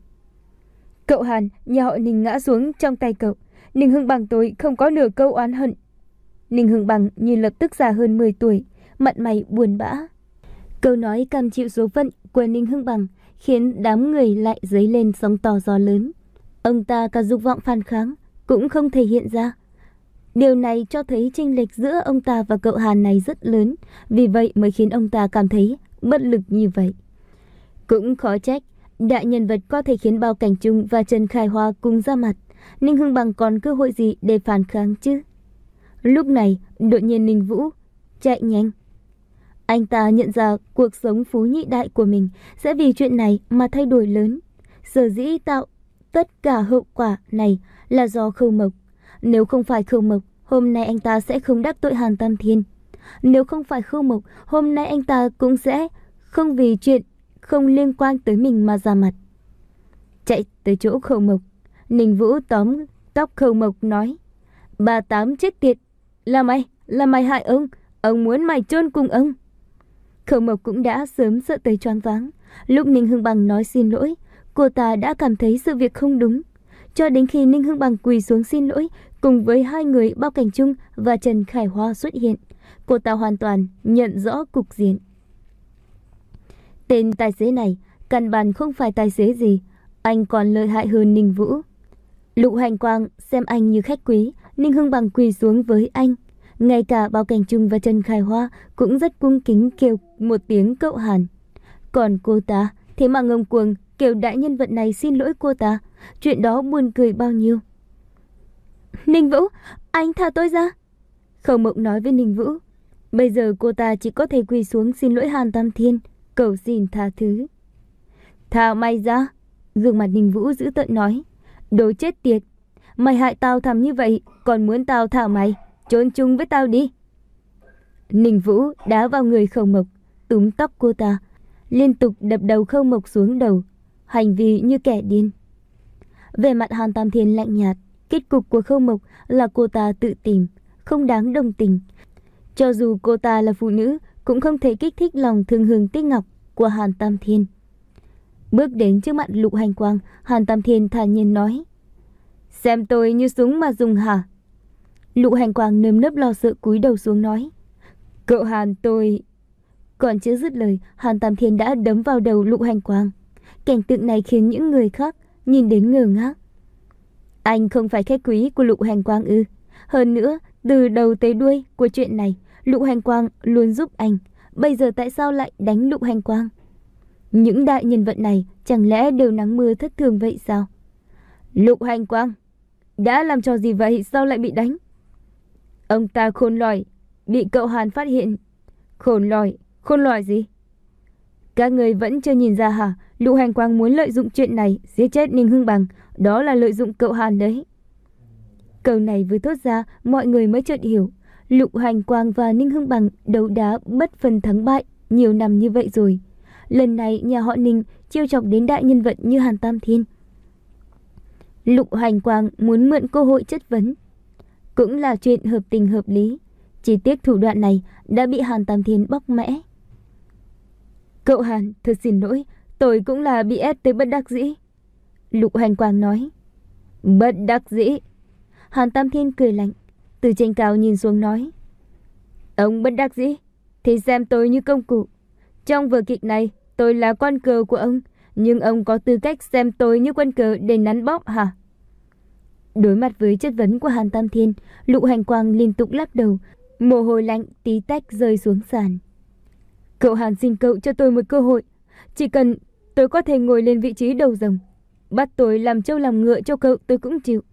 Cậu Hàn, nhà họ Ninh ngã xuống trong tay cậu. Ninh Hưng Bằng tôi không có nửa câu oán hận. Ninh Hưng Bằng như lập tức già hơn mười tuổi, mặt mày buồn bã. Câu nói cam chịu số phận của Ninh Hưng Bằng khiến đám người lại dấy lên sóng to gió lớn. Ông ta cả dục vọng phản kháng cũng không thể hiện ra. Điều này cho thấy chênh lệch giữa ông ta và cậu Hàn này rất lớn, vì vậy mới khiến ông ta cảm thấy bất lực như vậy. Cũng khó trách, đại nhân vật có thể khiến Bao Cảnh Trung và Trần Khải Hoa cùng ra mặt. Ninh Hưng Bằng còn cơ hội gì để phản kháng chứ? Lúc này, đột nhiên Ninh Vũ chạy nhanh. Anh ta nhận ra cuộc sống phú nhị đại của mình sẽ vì chuyện này mà thay đổi lớn. Sở dĩ tạo tất cả hậu quả này là do Khâu Mộc. Nếu không phải Khâu Mộc, hôm nay anh ta sẽ không đắc tội Hàn Tam Thiên. Nếu không phải Khâu Mộc, hôm nay anh ta cũng sẽ không vì chuyện không liên quan tới mình mà ra mặt. Chạy tới chỗ Khâu Mộc, Ninh Vũ tóm tóc Khâu Mộc nói. Bà Tám chết tiệt, là mày, là mày hại ông, ông muốn mày chôn cùng ông. Khâu Mộc cũng đã sớm sợ tới choáng váng. Lúc Ninh Hưng Bằng nói xin lỗi, cô ta đã cảm thấy sự việc không đúng. Cho đến khi Ninh Hưng Bằng quỳ xuống xin lỗi, cùng với hai người Bao Cảnh Trung và Trần Khải Hoa xuất hiện, cô ta hoàn toàn nhận rõ cục diện. Tên tài xế này căn bản không phải tài xế gì, anh còn lợi hại hơn Ninh Vũ. Lục Hành Quang xem anh như khách quý, Ninh Hưng Bằng quỳ xuống với anh. Ngay cả Bao Cảnh Trung và Trần Khải Hoa cũng rất cung kính kêu một tiếng cậu Hàn. Còn cô ta thế mà ngông cuồng kêu đại nhân vật này xin lỗi cô ta. Chuyện đó buồn cười bao nhiêu. Ninh Vũ, anh thả tôi ra. Khâu Mộc nói với Ninh Vũ. Bây giờ cô ta chỉ có thể quỳ xuống xin lỗi Hàn Tam Thiên, cầu xin tha thứ. Thả mày ra. Gương mặt Ninh Vũ dữ tợn nói. Đồ chết tiệt, mày hại tao thầm như vậy, còn muốn tao thả mày, trốn chung với tao đi. Ninh Vũ đá vào người Khâu Mộc, túm tóc cô ta, liên tục đập đầu Khâu Mộc xuống đầu, hành vi như kẻ điên. Về mặt Hàn Tam Thiên lạnh nhạt, kết cục của Khâu Mộc là cô ta tự tìm, không đáng đồng tình. Cho dù cô ta là phụ nữ, cũng không thể kích thích lòng thương hương tiếc ngọc của Hàn Tam Thiên. Bước đến trước mặt Lục Hành Quang, Hàn Tam Thiên thản nhiên nói: Xem tôi như súng mà dùng hả? Lục Hành Quang nơm nớp lo sợ cúi đầu xuống nói: Cậu Hàn, tôi... Còn chưa dứt lời, Hàn Tam Thiên đã đấm vào đầu Lục Hành Quang. Cảnh tượng này khiến những người khác nhìn đến ngơ ngác. Anh không phải khách quý của Lục Hành Quang ư? Hơn nữa, từ đầu tới đuôi của chuyện này, Lục Hành Quang luôn giúp anh. Bây giờ tại sao lại đánh Lục Hành Quang? Những đại nhân vật này chẳng lẽ đều nắng mưa thất thường vậy sao? Lục Hành Quang đã làm trò gì vậy, sao lại bị đánh? Ông ta khôn lỏi, bị cậu Hàn phát hiện. Khôn lỏi? Khôn lỏi gì? Các người vẫn chưa nhìn ra hả? Lục Hành Quang muốn lợi dụng chuyện này giết chết Ninh Hưng Bằng, đó là lợi dụng cậu Hàn đấy. Câu này vừa thốt ra, mọi người mới chợt hiểu. Lục Hành Quang và Ninh Hưng Bằng đấu đá bất phân thắng bại nhiều năm như vậy rồi. Lần này nhà họ Ninh chiêu chọc đến đại nhân vật như Hàn Tam Thiên. Lục Hành Quang muốn mượn cơ hội chất vấn, cũng là chuyện hợp tình hợp lý. Chỉ tiếc thủ đoạn này đã bị Hàn Tam Thiên bóc mẽ. Cậu Hàn, thật xin lỗi, tôi cũng là bị ép tới bất đắc dĩ. Lục Hành Quang nói. Bất đắc dĩ? Hàn Tam Thiên cười lạnh, từ trên cao nhìn xuống nói. Ông bất đắc dĩ thì xem tôi như công cụ. Trong vở kịch này tôi là con cờ của ông, nhưng ông có tư cách xem tôi như quân cờ để nắn bóp hả? Đối mặt với chất vấn của Hàn Tam Thiên, Lục Hành Quang liên tục lắc đầu, mồ hôi lạnh tí tách rơi xuống sàn. Cậu Hàn, xin cậu cho tôi một cơ hội. Chỉ cần tôi có thể ngồi lên vị trí đầu rồng, bắt tôi làm trâu làm ngựa cho cậu, tôi cũng chịu.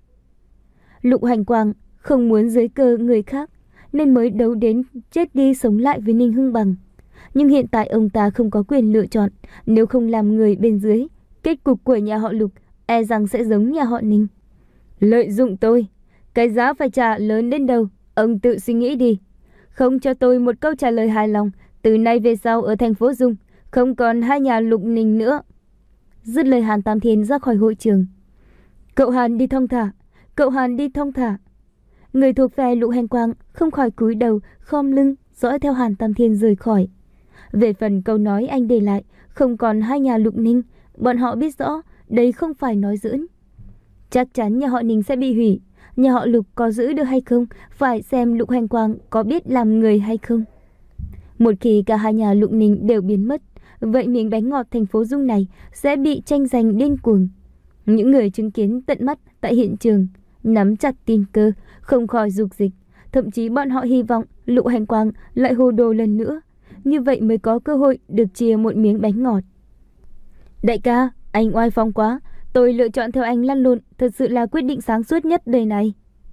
Lục Hành Quang không muốn dưới cơ người khác, nên mới đấu đến chết đi sống lại với Ninh Hưng Bằng. Nhưng hiện tại ông ta không có quyền lựa chọn. Nếu không làm người bên dưới, kết cục của nhà họ Lục e rằng sẽ giống nhà họ Ninh. Lợi dụng tôi, cái giá phải trả lớn đến đâu, ông tự suy nghĩ đi. Không cho tôi một câu trả lời hài lòng, từ nay về sau ở thành phố Dung không còn hai nhà Lục Ninh nữa. Dứt lời, Hàn Tam Thiên ra khỏi hội trường. Cậu Hàn đi thong thả, cậu Hàn đi thong thả. Người thuộc phe Lục Hành Quang không khỏi cúi đầu khom lưng dõi theo Hàn Tam Thiên rời khỏi. Về phần câu nói anh để lại, không còn hai nhà Lục Ninh, bọn họ biết rõ đây không phải nói giỡn. Chắc chắn nhà họ Ninh sẽ bị hủy. Nhà họ Lục có giữ được hay không, phải xem Lục Hành Quang có biết làm người hay không. Một khi cả hai nhà Lục Ninh đều biến mất, vậy miếng bánh ngọt thành phố Dung này sẽ bị tranh giành điên cuồng. Những người chứng kiến tận mắt tại hiện trường nắm chặt tin cơ, không khỏi dục dịch. Thậm chí bọn họ hy vọng Lục Hành Quang lại hồ đồ lần nữa, như vậy mới có cơ hội được chia một miếng bánh ngọt. Đại ca, anh oai phong quá. Tôi lựa chọn theo anh lăn lộn thật sự là quyết định sáng suốt nhất đời này.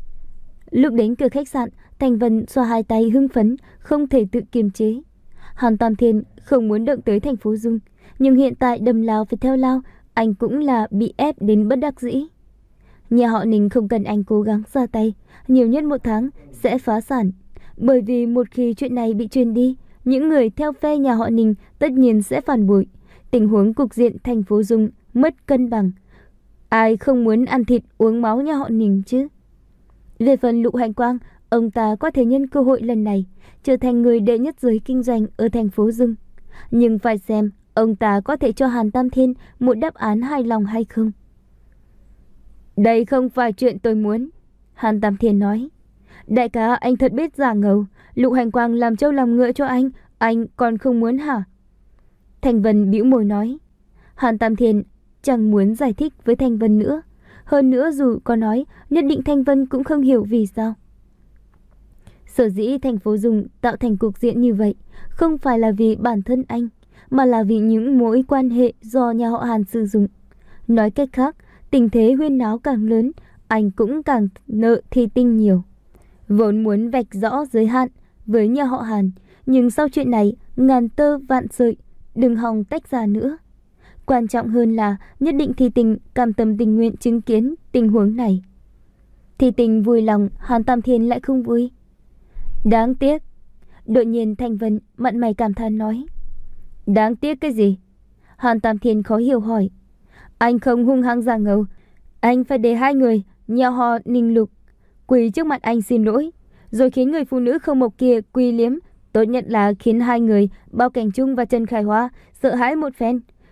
Lúc đến cửa khách sạn, Thành Vân xoa hai tay hưng phấn, không thể tự kiềm chế. Hàn Tam Thiên không muốn động tới thành phố Dung, nhưng hiện tại đầm lao phải theo lao, anh cũng là bị ép đến bất đắc dĩ. Nhà họ Ninh không cần anh cố gắng ra tay, nhiều nhất một tháng sẽ phá sản. Bởi vì một khi chuyện này bị truyền đi, những người theo phe nhà họ Ninh tất nhiên sẽ phản bội. Tình huống cục diện thành phố Dung mất cân bằng. Ai không muốn ăn thịt uống máu nhà họ Ninh chứ? Về phần Lục Hành Quang, ông ta có thể nhân cơ hội lần này trở thành người đệ nhất giới kinh doanh ở thành phố Dung. Nhưng phải xem ông ta có thể cho Hàn Tam Thiên một đáp án hài lòng hay không. Đây không phải chuyện tôi muốn, Hàn Tam Thiên nói. Đại ca, anh thật biết giả ngầu. Lục Hành Quang làm trâu làm ngựa cho anh, anh còn không muốn hả? Thành Vân bĩu môi nói. Hàn Tam Thiên chẳng muốn giải thích với Thành Vân nữa. Hơn nữa dù có nói, nhất định Thành Vân cũng không hiểu vì sao. Sở dĩ thành phố Dung tạo thành cục diện như vậy, không phải là vì bản thân anh, mà là vì những mối quan hệ do nhà họ Hàn sử dụng. Nói cách khác, tình thế huyên náo càng lớn, anh cũng càng nợ thi tinh nhiều. Vốn muốn vạch rõ giới hạn với nhà họ Hàn, nhưng sau chuyện này, ngàn tơ vạn sợi, đừng hòng tách ra nữa. Quan trọng hơn là nhất định Thi Tình cam tâm tình nguyện chứng kiến tình huống này. Thi Tình vui lòng, Hàn Tam Thiên lại không vui. Đáng tiếc. Đột nhiên Thành Vân mặn mày cảm thán nói. Đáng tiếc cái gì? Hàn Tam Thiên khó hiểu hỏi. Anh không hung hăng giả ngầu, anh phải để hai người nhà họ Ninh Lục quỳ trước mặt anh xin lỗi, rồi khiến người phụ nữ không mộc kia quỳ liếm. Tốt nhất là khiến hai người Bao Cảnh Trung và Trần Khải Hoa sợ hãi một phen,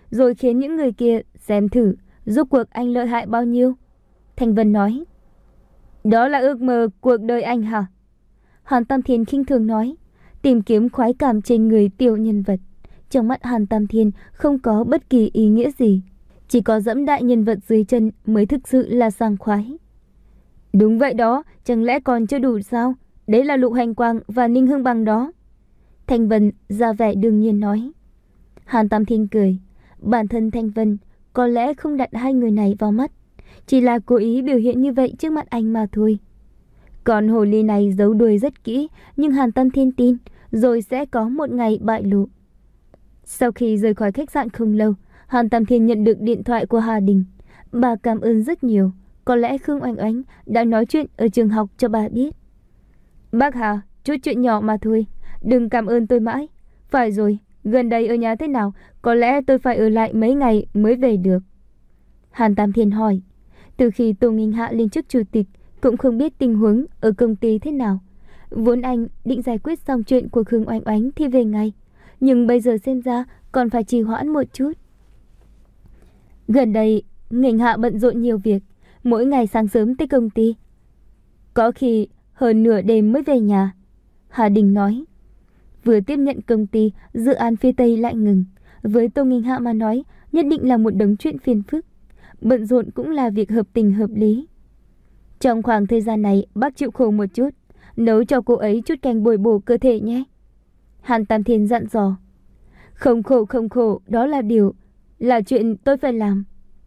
rồi khiến những người kia xem thử rốt cuộc anh lợi hại bao nhiêu. Thanh Vân nói. Đó là ước mơ cuộc đời anh hả? Hàn Tam Thiên khinh thường nói, tìm kiếm khoái cảm trên người tiểu nhân vật. Trong mắt Hàn Tam Thiên không có bất kỳ ý nghĩa gì, chỉ có dẫm đại nhân vật dưới chân mới thực sự là sảng khoái. Đúng vậy đó, chẳng lẽ còn chưa đủ sao? Đấy là Lục Hành Quang và Ninh Hương Bằng đó. Thanh Vân ra vẻ đương nhiên nói. Hàn Tam Thiên cười, bản thân Thanh Vân có lẽ không đặt hai người này vào mắt, chỉ là cố ý biểu hiện như vậy trước mặt anh mà thôi. Còn hồ ly này giấu đuôi rất kỹ, nhưng Hàn Tam Thiên tin rồi sẽ có một ngày bại lộ. Sau khi rời khỏi khách sạn không lâu, Hàn Tam Thiên nhận được điện thoại của Hà Đình. Bà cảm ơn rất nhiều, có lẽ Khương Oanh Oanh đã nói chuyện ở trường học cho bà biết. Bác Hà, chút chuyện nhỏ mà thôi, đừng cảm ơn tôi mãi. Phải rồi, gần đây ở nhà thế nào? Có lẽ tôi phải ở lại mấy ngày mới về được. Hàn Tam Thiên hỏi. Từ khi Tô Nghinh Hạ lên chức chủ tịch, cũng không biết tình huống ở công ty thế nào. Vốn anh định giải quyết xong chuyện của Khương Oanh Oanh thì về ngay, nhưng bây giờ xem ra còn phải trì hoãn một chút. Gần đây, Nghinh Hạ bận rộn nhiều việc, mỗi ngày sáng sớm tới công ty, có khi hơn nửa đêm mới về nhà. Hà Đình nói. Vừa tiếp nhận công ty, dự án phía Tây lại ngừng. Với Tô Nghinh Hạ mà nói, nhất định là một đống chuyện phiền phức. Bận rộn cũng là việc hợp tình hợp lý. Trong khoảng thời gian này, bác chịu khổ một chút, nấu cho cô ấy chút canh bồi bổ cơ thể nhé. Hàn Tam Thiên dặn dò. Không khổ không khổ, đó là điều, là chuyện tôi phải làm.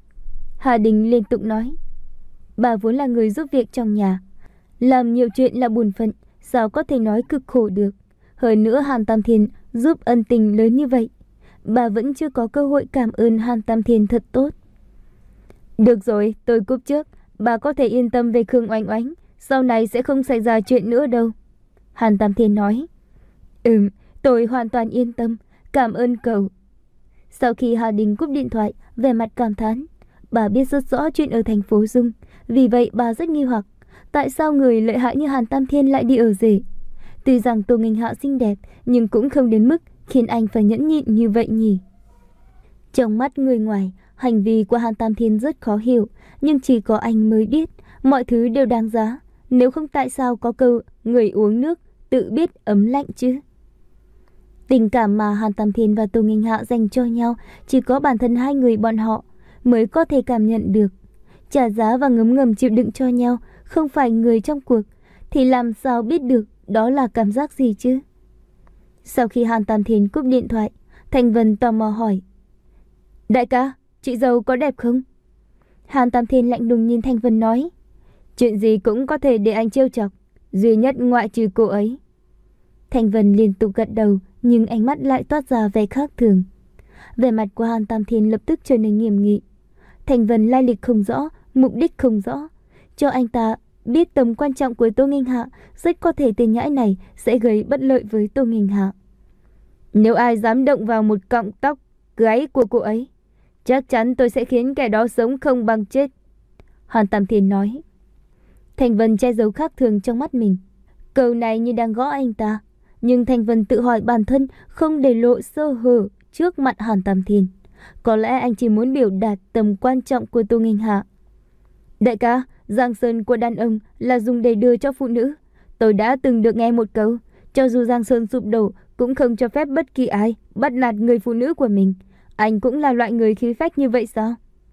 Hà Đình liên tục nói. Bà vốn là người giúp việc trong nhà, làm nhiều chuyện là bổn phận, sao có thể nói cực khổ được. Hơn nữa Hàn Tam Thiên giúp ân tình lớn như vậy, bà vẫn chưa có cơ hội cảm ơn Hàn Tam Thiên thật tốt. Được rồi, tôi cúp trước. Bà có thể yên tâm về Khương Oanh Oanh, sau này sẽ không xảy ra chuyện nữa đâu. Hàn Tam Thiên nói. Ừm, tôi hoàn toàn yên tâm, cảm ơn cậu. Sau khi Hà Đình cúp điện thoại, vẻ mặt cảm thán. Bà biết rất rõ chuyện ở thành phố Dung, vì vậy bà rất nghi hoặc, tại sao người lợi hại như Hàn Tam Thiên lại đi ở rể. Tuy rằng Tô Nghinh Hạ xinh đẹp, nhưng cũng không đến mức khiến anh phải nhẫn nhịn như vậy nhỉ. Trong mắt người ngoài, hành vi của Hàn Tam Thiên rất khó hiểu, nhưng chỉ có anh mới biết mọi thứ đều đáng giá. Nếu không tại sao có câu người uống nước tự biết ấm lạnh chứ. Tình cảm mà Hàn Tam Thiên và Tô Nghinh Hạ dành cho nhau chỉ có bản thân hai người bọn họ mới có thể cảm nhận được. Trả giá và ngấm ngầm chịu đựng cho nhau, không phải người trong cuộc thì làm sao biết được đó là cảm giác gì chứ. Sau khi Hàn Tam Thiên cúp điện thoại, Thanh Vân tò mò hỏi. Đại ca, chị dâu có đẹp không? Hàn Tam Thiên lạnh lùng nhìn Thanh Vân nói. Chuyện gì cũng có thể để anh trêu chọc, duy nhất ngoại trừ cô ấy. Thanh Vân liên tục gật đầu, nhưng ánh mắt lại toát ra vẻ khác thường. Vẻ mặt của Hàn Tam Thiên lập tức trở nên nghiêm nghị. Thanh Vân lai lịch không rõ, mục đích không rõ, cho anh ta biết tầm quan trọng của Tô Nghinh Hạ, rất có thể tên nhãi này sẽ gây bất lợi với Tô Nghinh Hạ. Nếu ai dám động vào một cọng tóc gáy của cô ấy, chắc chắn tôi sẽ khiến kẻ đó sống không bằng chết. Hàn Tam Thiên nói. Thanh Vân che giấu khác thường trong mắt mình. Câu này như đang gõ anh ta, nhưng Thanh Vân tự hỏi bản thân không để lộ sơ hở trước mặt Hàn Tam Thiên. Có lẽ anh chỉ muốn biểu đạt tầm quan trọng của Tô Nghinh Hạ. Đại ca, giang sơn của đàn ông là dùng để đưa cho phụ nữ. Tôi đã từng được nghe một câu, cho dù giang sơn sụp đổ cũng không cho phép bất kỳ ai bắt nạt người phụ nữ của mình. Anh cũng là loại người khí phách như vậy sao?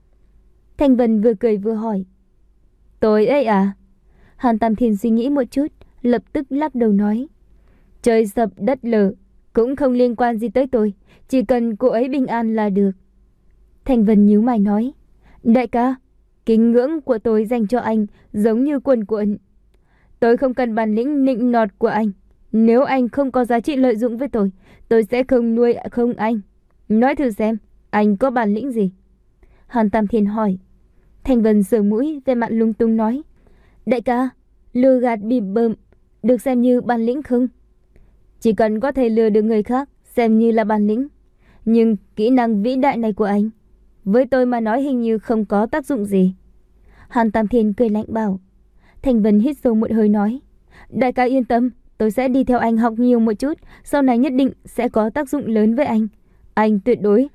Thanh Vân vừa cười vừa hỏi. Tôi ấy à? Hàn Tam Thiên suy nghĩ một chút, lập tức lắc đầu nói. Trời sập đất lở cũng không liên quan gì tới tôi, chỉ cần cô ấy bình an là được. Thanh Vân nhíu mày nói. Đại ca, kính ngưỡng của tôi dành cho anh giống như quần cuộn. Tôi không cần bản lĩnh nịnh nọt của anh. Nếu anh không có giá trị lợi dụng với tôi, tôi sẽ không nuôi không anh. Nói thử xem, anh có bản lĩnh gì? Hàn Tam Thiên hỏi. Thanh Vân sờ mũi, vẻ mặt lung tung nói. Đại ca, lừa gạt bịp bợm được xem như bản lĩnh không? Chỉ cần có thể lừa được người khác xem như là bản lĩnh. Nhưng kỹ năng vĩ đại này của anh với tôi mà nói hình như không có tác dụng gì. Hàn Tam Thiên cười lạnh bảo. Thanh Vân hít sâu một hơi nói. Đại ca yên tâm, tôi sẽ đi theo anh học nhiều một chút, sau này nhất định sẽ có tác dụng lớn với anh. Anh tuyệt đối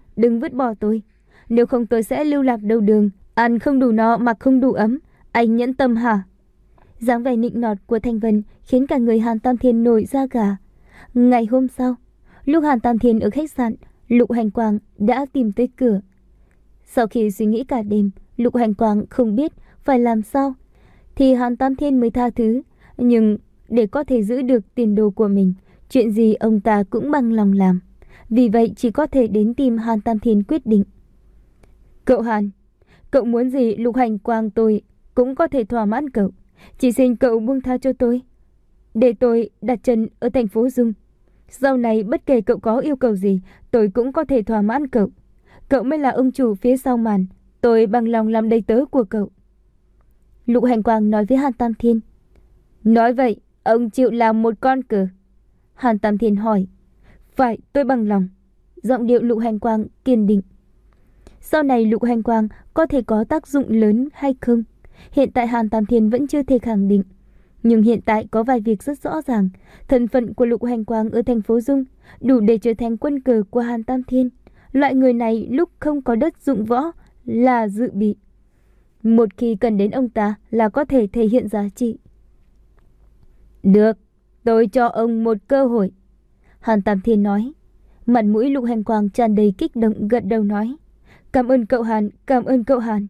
đừng vứt bỏ tôi. Nếu không tôi sẽ lưu lạc đầu đường, ăn không đủ no mặc không đủ ấm. Anh nhẫn tâm hả? Dáng vẻ nịnh nọt của Thanh Vân khiến cả người Hàn Tam Thiên nổi da gà. Ngày hôm sau, lúc Hàn Tam Thiên ở khách sạn, Lục Hành Quang đã tìm tới cửa. Sau khi suy nghĩ cả đêm, Lục Hành Quang không biết phải làm sao, thì Hàn Tam Thiên mới tha thứ. Nhưng để có thể giữ được tiền đồ của mình, chuyện gì ông ta cũng bằng lòng làm. Vì vậy chỉ có thể đến tìm Hàn Tam Thiên quyết định. Cậu Hàn, cậu muốn gì Lục Hành Quang tôi cũng có thể thỏa mãn cậu. Chỉ xin cậu buông tha cho tôi, để tôi đặt chân ở thành phố Dung. Sau này bất kể cậu có yêu cầu gì, tôi cũng có thể thỏa mãn cậu. Cậu mới là ông chủ phía sau màn, tôi bằng lòng làm đầy tớ của cậu. Lục Hành Quang nói với Hàn Tam Thiên. Nói vậy, ông chịu làm một con cờ? Hàn Tam Thiên hỏi. Phải, tôi bằng lòng. Giọng điệu Lục Hành Quang kiên định. Sau này Lục Hành Quang có thể có tác dụng lớn hay không, hiện tại Hàn Tam Thiên vẫn chưa thể khẳng định. Nhưng hiện tại có vài việc rất rõ ràng. Thân phận của Lục Hành Quang ở thành phố Dung đủ để trở thành quân cờ của Hàn Tam Thiên. Loại người này lúc không có đất dụng võ là dự bị. Một khi cần đến ông ta là có thể thể hiện giá trị. Được, tôi cho ông một cơ hội. Hàn Tam Thiên nói. Mặt mũi Lục Hành Quang tràn đầy kích động, gật đầu nói. Cảm ơn cậu Hàn, cảm ơn cậu Hàn.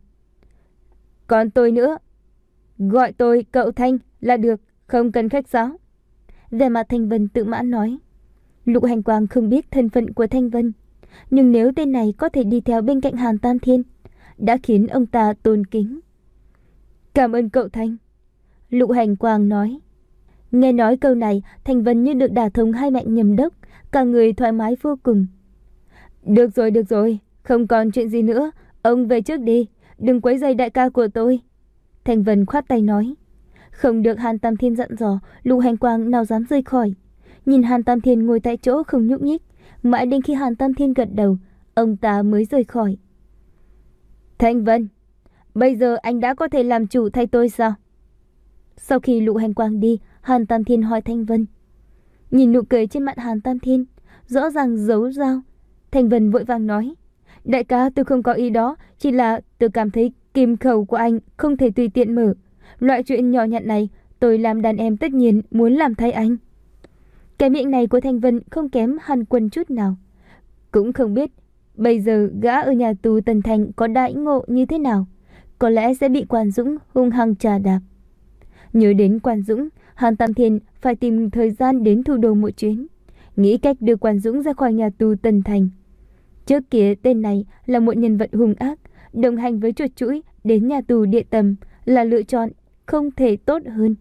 Còn tôi nữa, gọi tôi cậu Thanh là được, không cần khách sáo. Vẻ mặt Thanh Vân tự mãn nói. Lục Hành Quang không biết thân phận của Thanh Vân, nhưng nếu tên này có thể đi theo bên cạnh Hàn Tam Thiên, đã khiến ông ta tôn kính. Cảm ơn cậu Thanh. Lục Hành Quang nói. Nghe nói câu này, Thanh Vân như được đả thông hai mạch nhầm đốc, cả người thoải mái vô cùng. Được rồi, được rồi, không còn chuyện gì nữa, ông về trước đi, đừng quấy rầy đại ca của tôi. Thanh Vân khoát tay nói. Không được Hàn Tam Thiên dặn dò, Lục Hành Quang nào dám rời khỏi. Nhìn Hàn Tam Thiên ngồi tại chỗ không nhúc nhích, mãi đến khi Hàn Tam Thiên gật đầu, ông ta mới rời khỏi. Thanh Vân, bây giờ anh đã có thể làm chủ thay tôi sao? Sau khi Lục Hành Quang đi, Hàn Tam Thiên hỏi Thanh Vân. Nhìn nụ cười trên mặt Hàn Tam Thiên, rõ ràng giấu dao. Thanh Vân vội vàng nói. Đại ca, tôi không có ý đó, chỉ là tôi cảm thấy kim khẩu của anh không thể tùy tiện mở. Loại chuyện nhỏ nhặt này, tôi làm đàn em tất nhiên muốn làm thay anh. Cái miệng này của Thanh Vân không kém Hàn Quân chút nào. Cũng không biết bây giờ gã ở nhà tù Tần Thành có đãi ngộ như thế nào. Có lẽ sẽ bị Quan Dũng hung hăng trà đạp. Nhớ đến Quan Dũng, Hàn Tam Thiên phải tìm thời gian đến thủ đô một chuyến, nghĩ cách đưa Quan Dũng ra khỏi nhà tù Tần Thành. Trước kia tên này là một nhân vật hung ác, đồng hành với chuột chũi đến nhà tù Địa Tầm là lựa chọn không thể tốt hơn.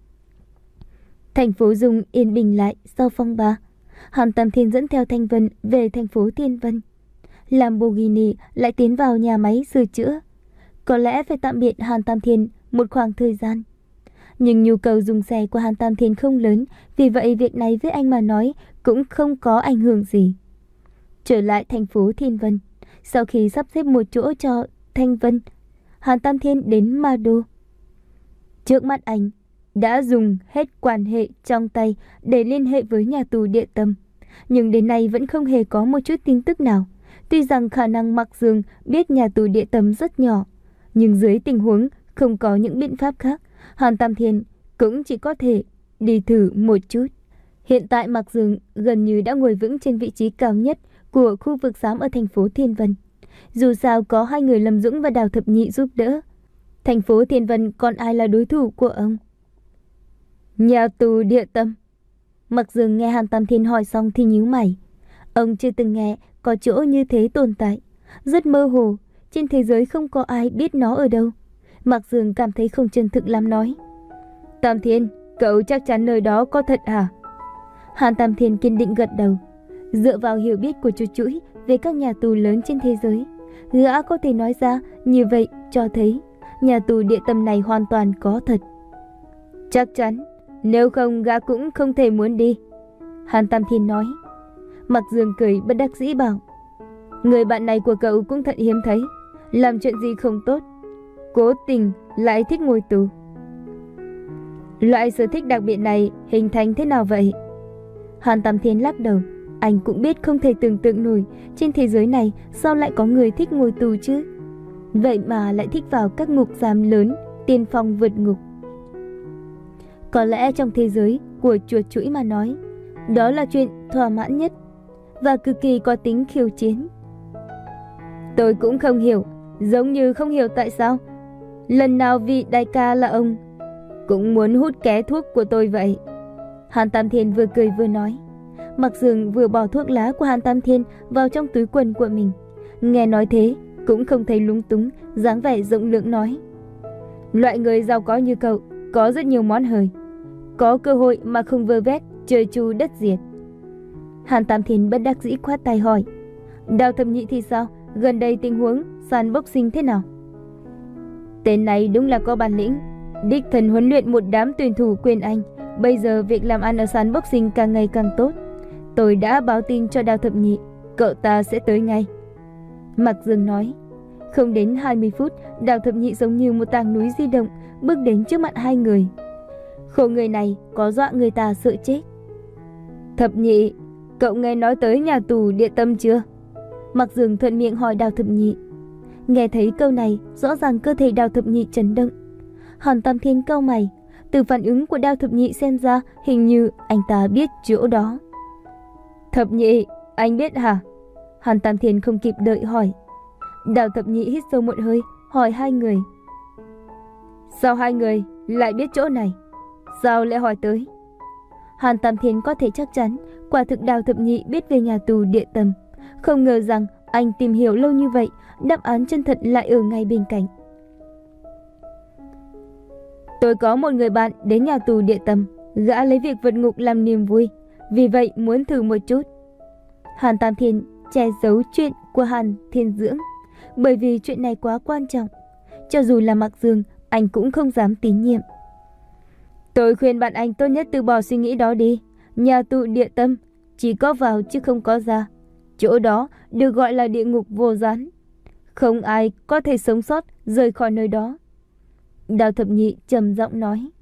Thành phố Dung yên bình lại sau phong ba. Hàn Tam Thiên dẫn theo Thanh Vân về thành phố Thiên Vân. Lamborghini lại tiến vào nhà máy sửa chữa. Có lẽ phải tạm biệt Hàn Tam Thiên một khoảng thời gian. Nhưng nhu cầu dùng xe của Hàn Tam Thiên không lớn, vì vậy việc này với anh mà nói cũng không có ảnh hưởng gì. Trở lại thành phố Thiên Vân, sau khi sắp xếp một chỗ cho Thanh Vân, Hàn Tam Thiên đến Ma Đô. Trước mắt anh đã dùng hết quan hệ trong tay để liên hệ với nhà tù Địa Tâm, nhưng đến nay vẫn không hề có một chút tin tức nào. Tuy rằng khả năng Mạc Dương biết nhà tù Địa Tâm rất nhỏ, nhưng dưới tình huống không có những biện pháp khác, Hàn Tam Thiên cũng chỉ có thể đi thử một chút. Hiện tại Mạc Dương gần như đã ngồi vững trên vị trí cao nhất của khu vực giám ở thành phố Thiên Vân. Dù sao có hai người Lâm Dũng và Đào Thập Nhị giúp đỡ, thành phố Thiên Vân còn ai là đối thủ của ông? Nhà tù Địa Tâm. Mạc Dương nghe Hàn Tam Thiên hỏi xong thì nhíu mày. Ông chưa từng nghe có chỗ như thế tồn tại, rất mơ hồ, trên thế giới không có ai biết nó ở đâu. Mạc Dương cảm thấy không chân thực lắm nói. Tam Thiên, cậu chắc chắn nơi đó có thật hả? Hàn Tam Thiên kiên định gật đầu. Dựa vào hiểu biết của chú chuỗi về các nhà tù lớn trên thế giới, gã có thể nói ra như vậy cho thấy nhà tù Địa Tâm này hoàn toàn có thật. Chắc chắn, nếu không gã cũng không thể muốn đi. Hàn Tam Thiên nói. Mạc Dương cười bất đắc dĩ bảo. Người bạn này của cậu cũng thật hiếm thấy, làm chuyện gì không tốt, cố tình lại thích ngồi tù. Loại sở thích đặc biệt này hình thành thế nào vậy? Hàn Tam Thiên lắc đầu. Anh cũng biết không thể tưởng tượng nổi trên thế giới này sao lại có người thích ngồi tù chứ. Vậy mà lại thích vào các ngục giam lớn, tiên phong vượt ngục. Có lẽ trong thế giới của chuột chũi mà nói, đó là chuyện thỏa mãn nhất và cực kỳ có tính khiêu chiến. Tôi cũng không hiểu, giống như không hiểu tại sao lần nào vị đại ca là ông cũng muốn hút ké thuốc của tôi vậy. Hàn Tam Thiên vừa cười vừa nói. Mặc Dường vừa bỏ thuốc lá của Hàn Tam Thiên vào trong túi quần của mình. Nghe nói thế cũng không thấy lúng túng, dáng vẻ rộng lượng nói. Loại người giàu có như cậu có rất nhiều món hời, có cơ hội mà không vơ vét, trời chu đất diệt. Hàn Tam Thiên bất đắc dĩ khoát tay hỏi. Đào Thập Nhị thì sao? Gần đây tình huống sàn boxing thế nào? Tên này đúng là có bản lĩnh, đích thân huấn luyện một đám tuyển thủ quyền Anh. Bây giờ việc làm ăn ở sàn boxing càng ngày càng tốt. Tôi đã báo tin cho Đào Thập Nhị, cậu ta sẽ tới ngay. Mạc Dương nói. Không đến hai mươi phút, Đào Thập Nhị giống như một tảng núi di động, bước đến trước mặt hai người. Khổ người này có dọa người ta sợ chết. Thập Nhị, cậu nghe nói tới nhà tù Địa Tâm chưa? Mạc Dương thuận miệng hỏi Đào Thập Nhị. Nghe thấy câu này, rõ ràng cơ thể Đào Thập Nhị chấn động. Hàn Tam Thiên cau mày, từ phản ứng của Đào Thập Nhị xem ra hình như anh ta biết chỗ đó. Thập Nhị, anh biết hả? Hàn Tam Thiên không kịp đợi hỏi. Đào Thập Nhị hít sâu một hơi, hỏi hai người. Sao hai người lại biết chỗ này? Sao lại hỏi tới? Hàn Tam Thiên có thể chắc chắn, quả thực Đào Thập Nhị biết về nhà tù Địa Tâm. Không ngờ rằng anh tìm hiểu lâu như vậy, đáp án chân thật lại ở ngay bên cạnh. Tôi có một người bạn đến nhà tù Địa Tâm, gã lấy việc vượt ngục làm niềm vui, vì vậy muốn thử một chút. Hàn Tam Thiên che giấu chuyện của Hàn Thiên Dưỡng, bởi vì chuyện này quá quan trọng. Cho dù là Mạc Dương, anh cũng không dám tín nhiệm. Tôi khuyên bạn anh tốt nhất từ bỏ suy nghĩ đó đi. Nhà tù Địa Tâm chỉ có vào chứ không có ra. Chỗ đó được gọi là địa ngục vô gián. Không ai có thể sống sót rời khỏi nơi đó. Đào Thập Nhị trầm giọng nói.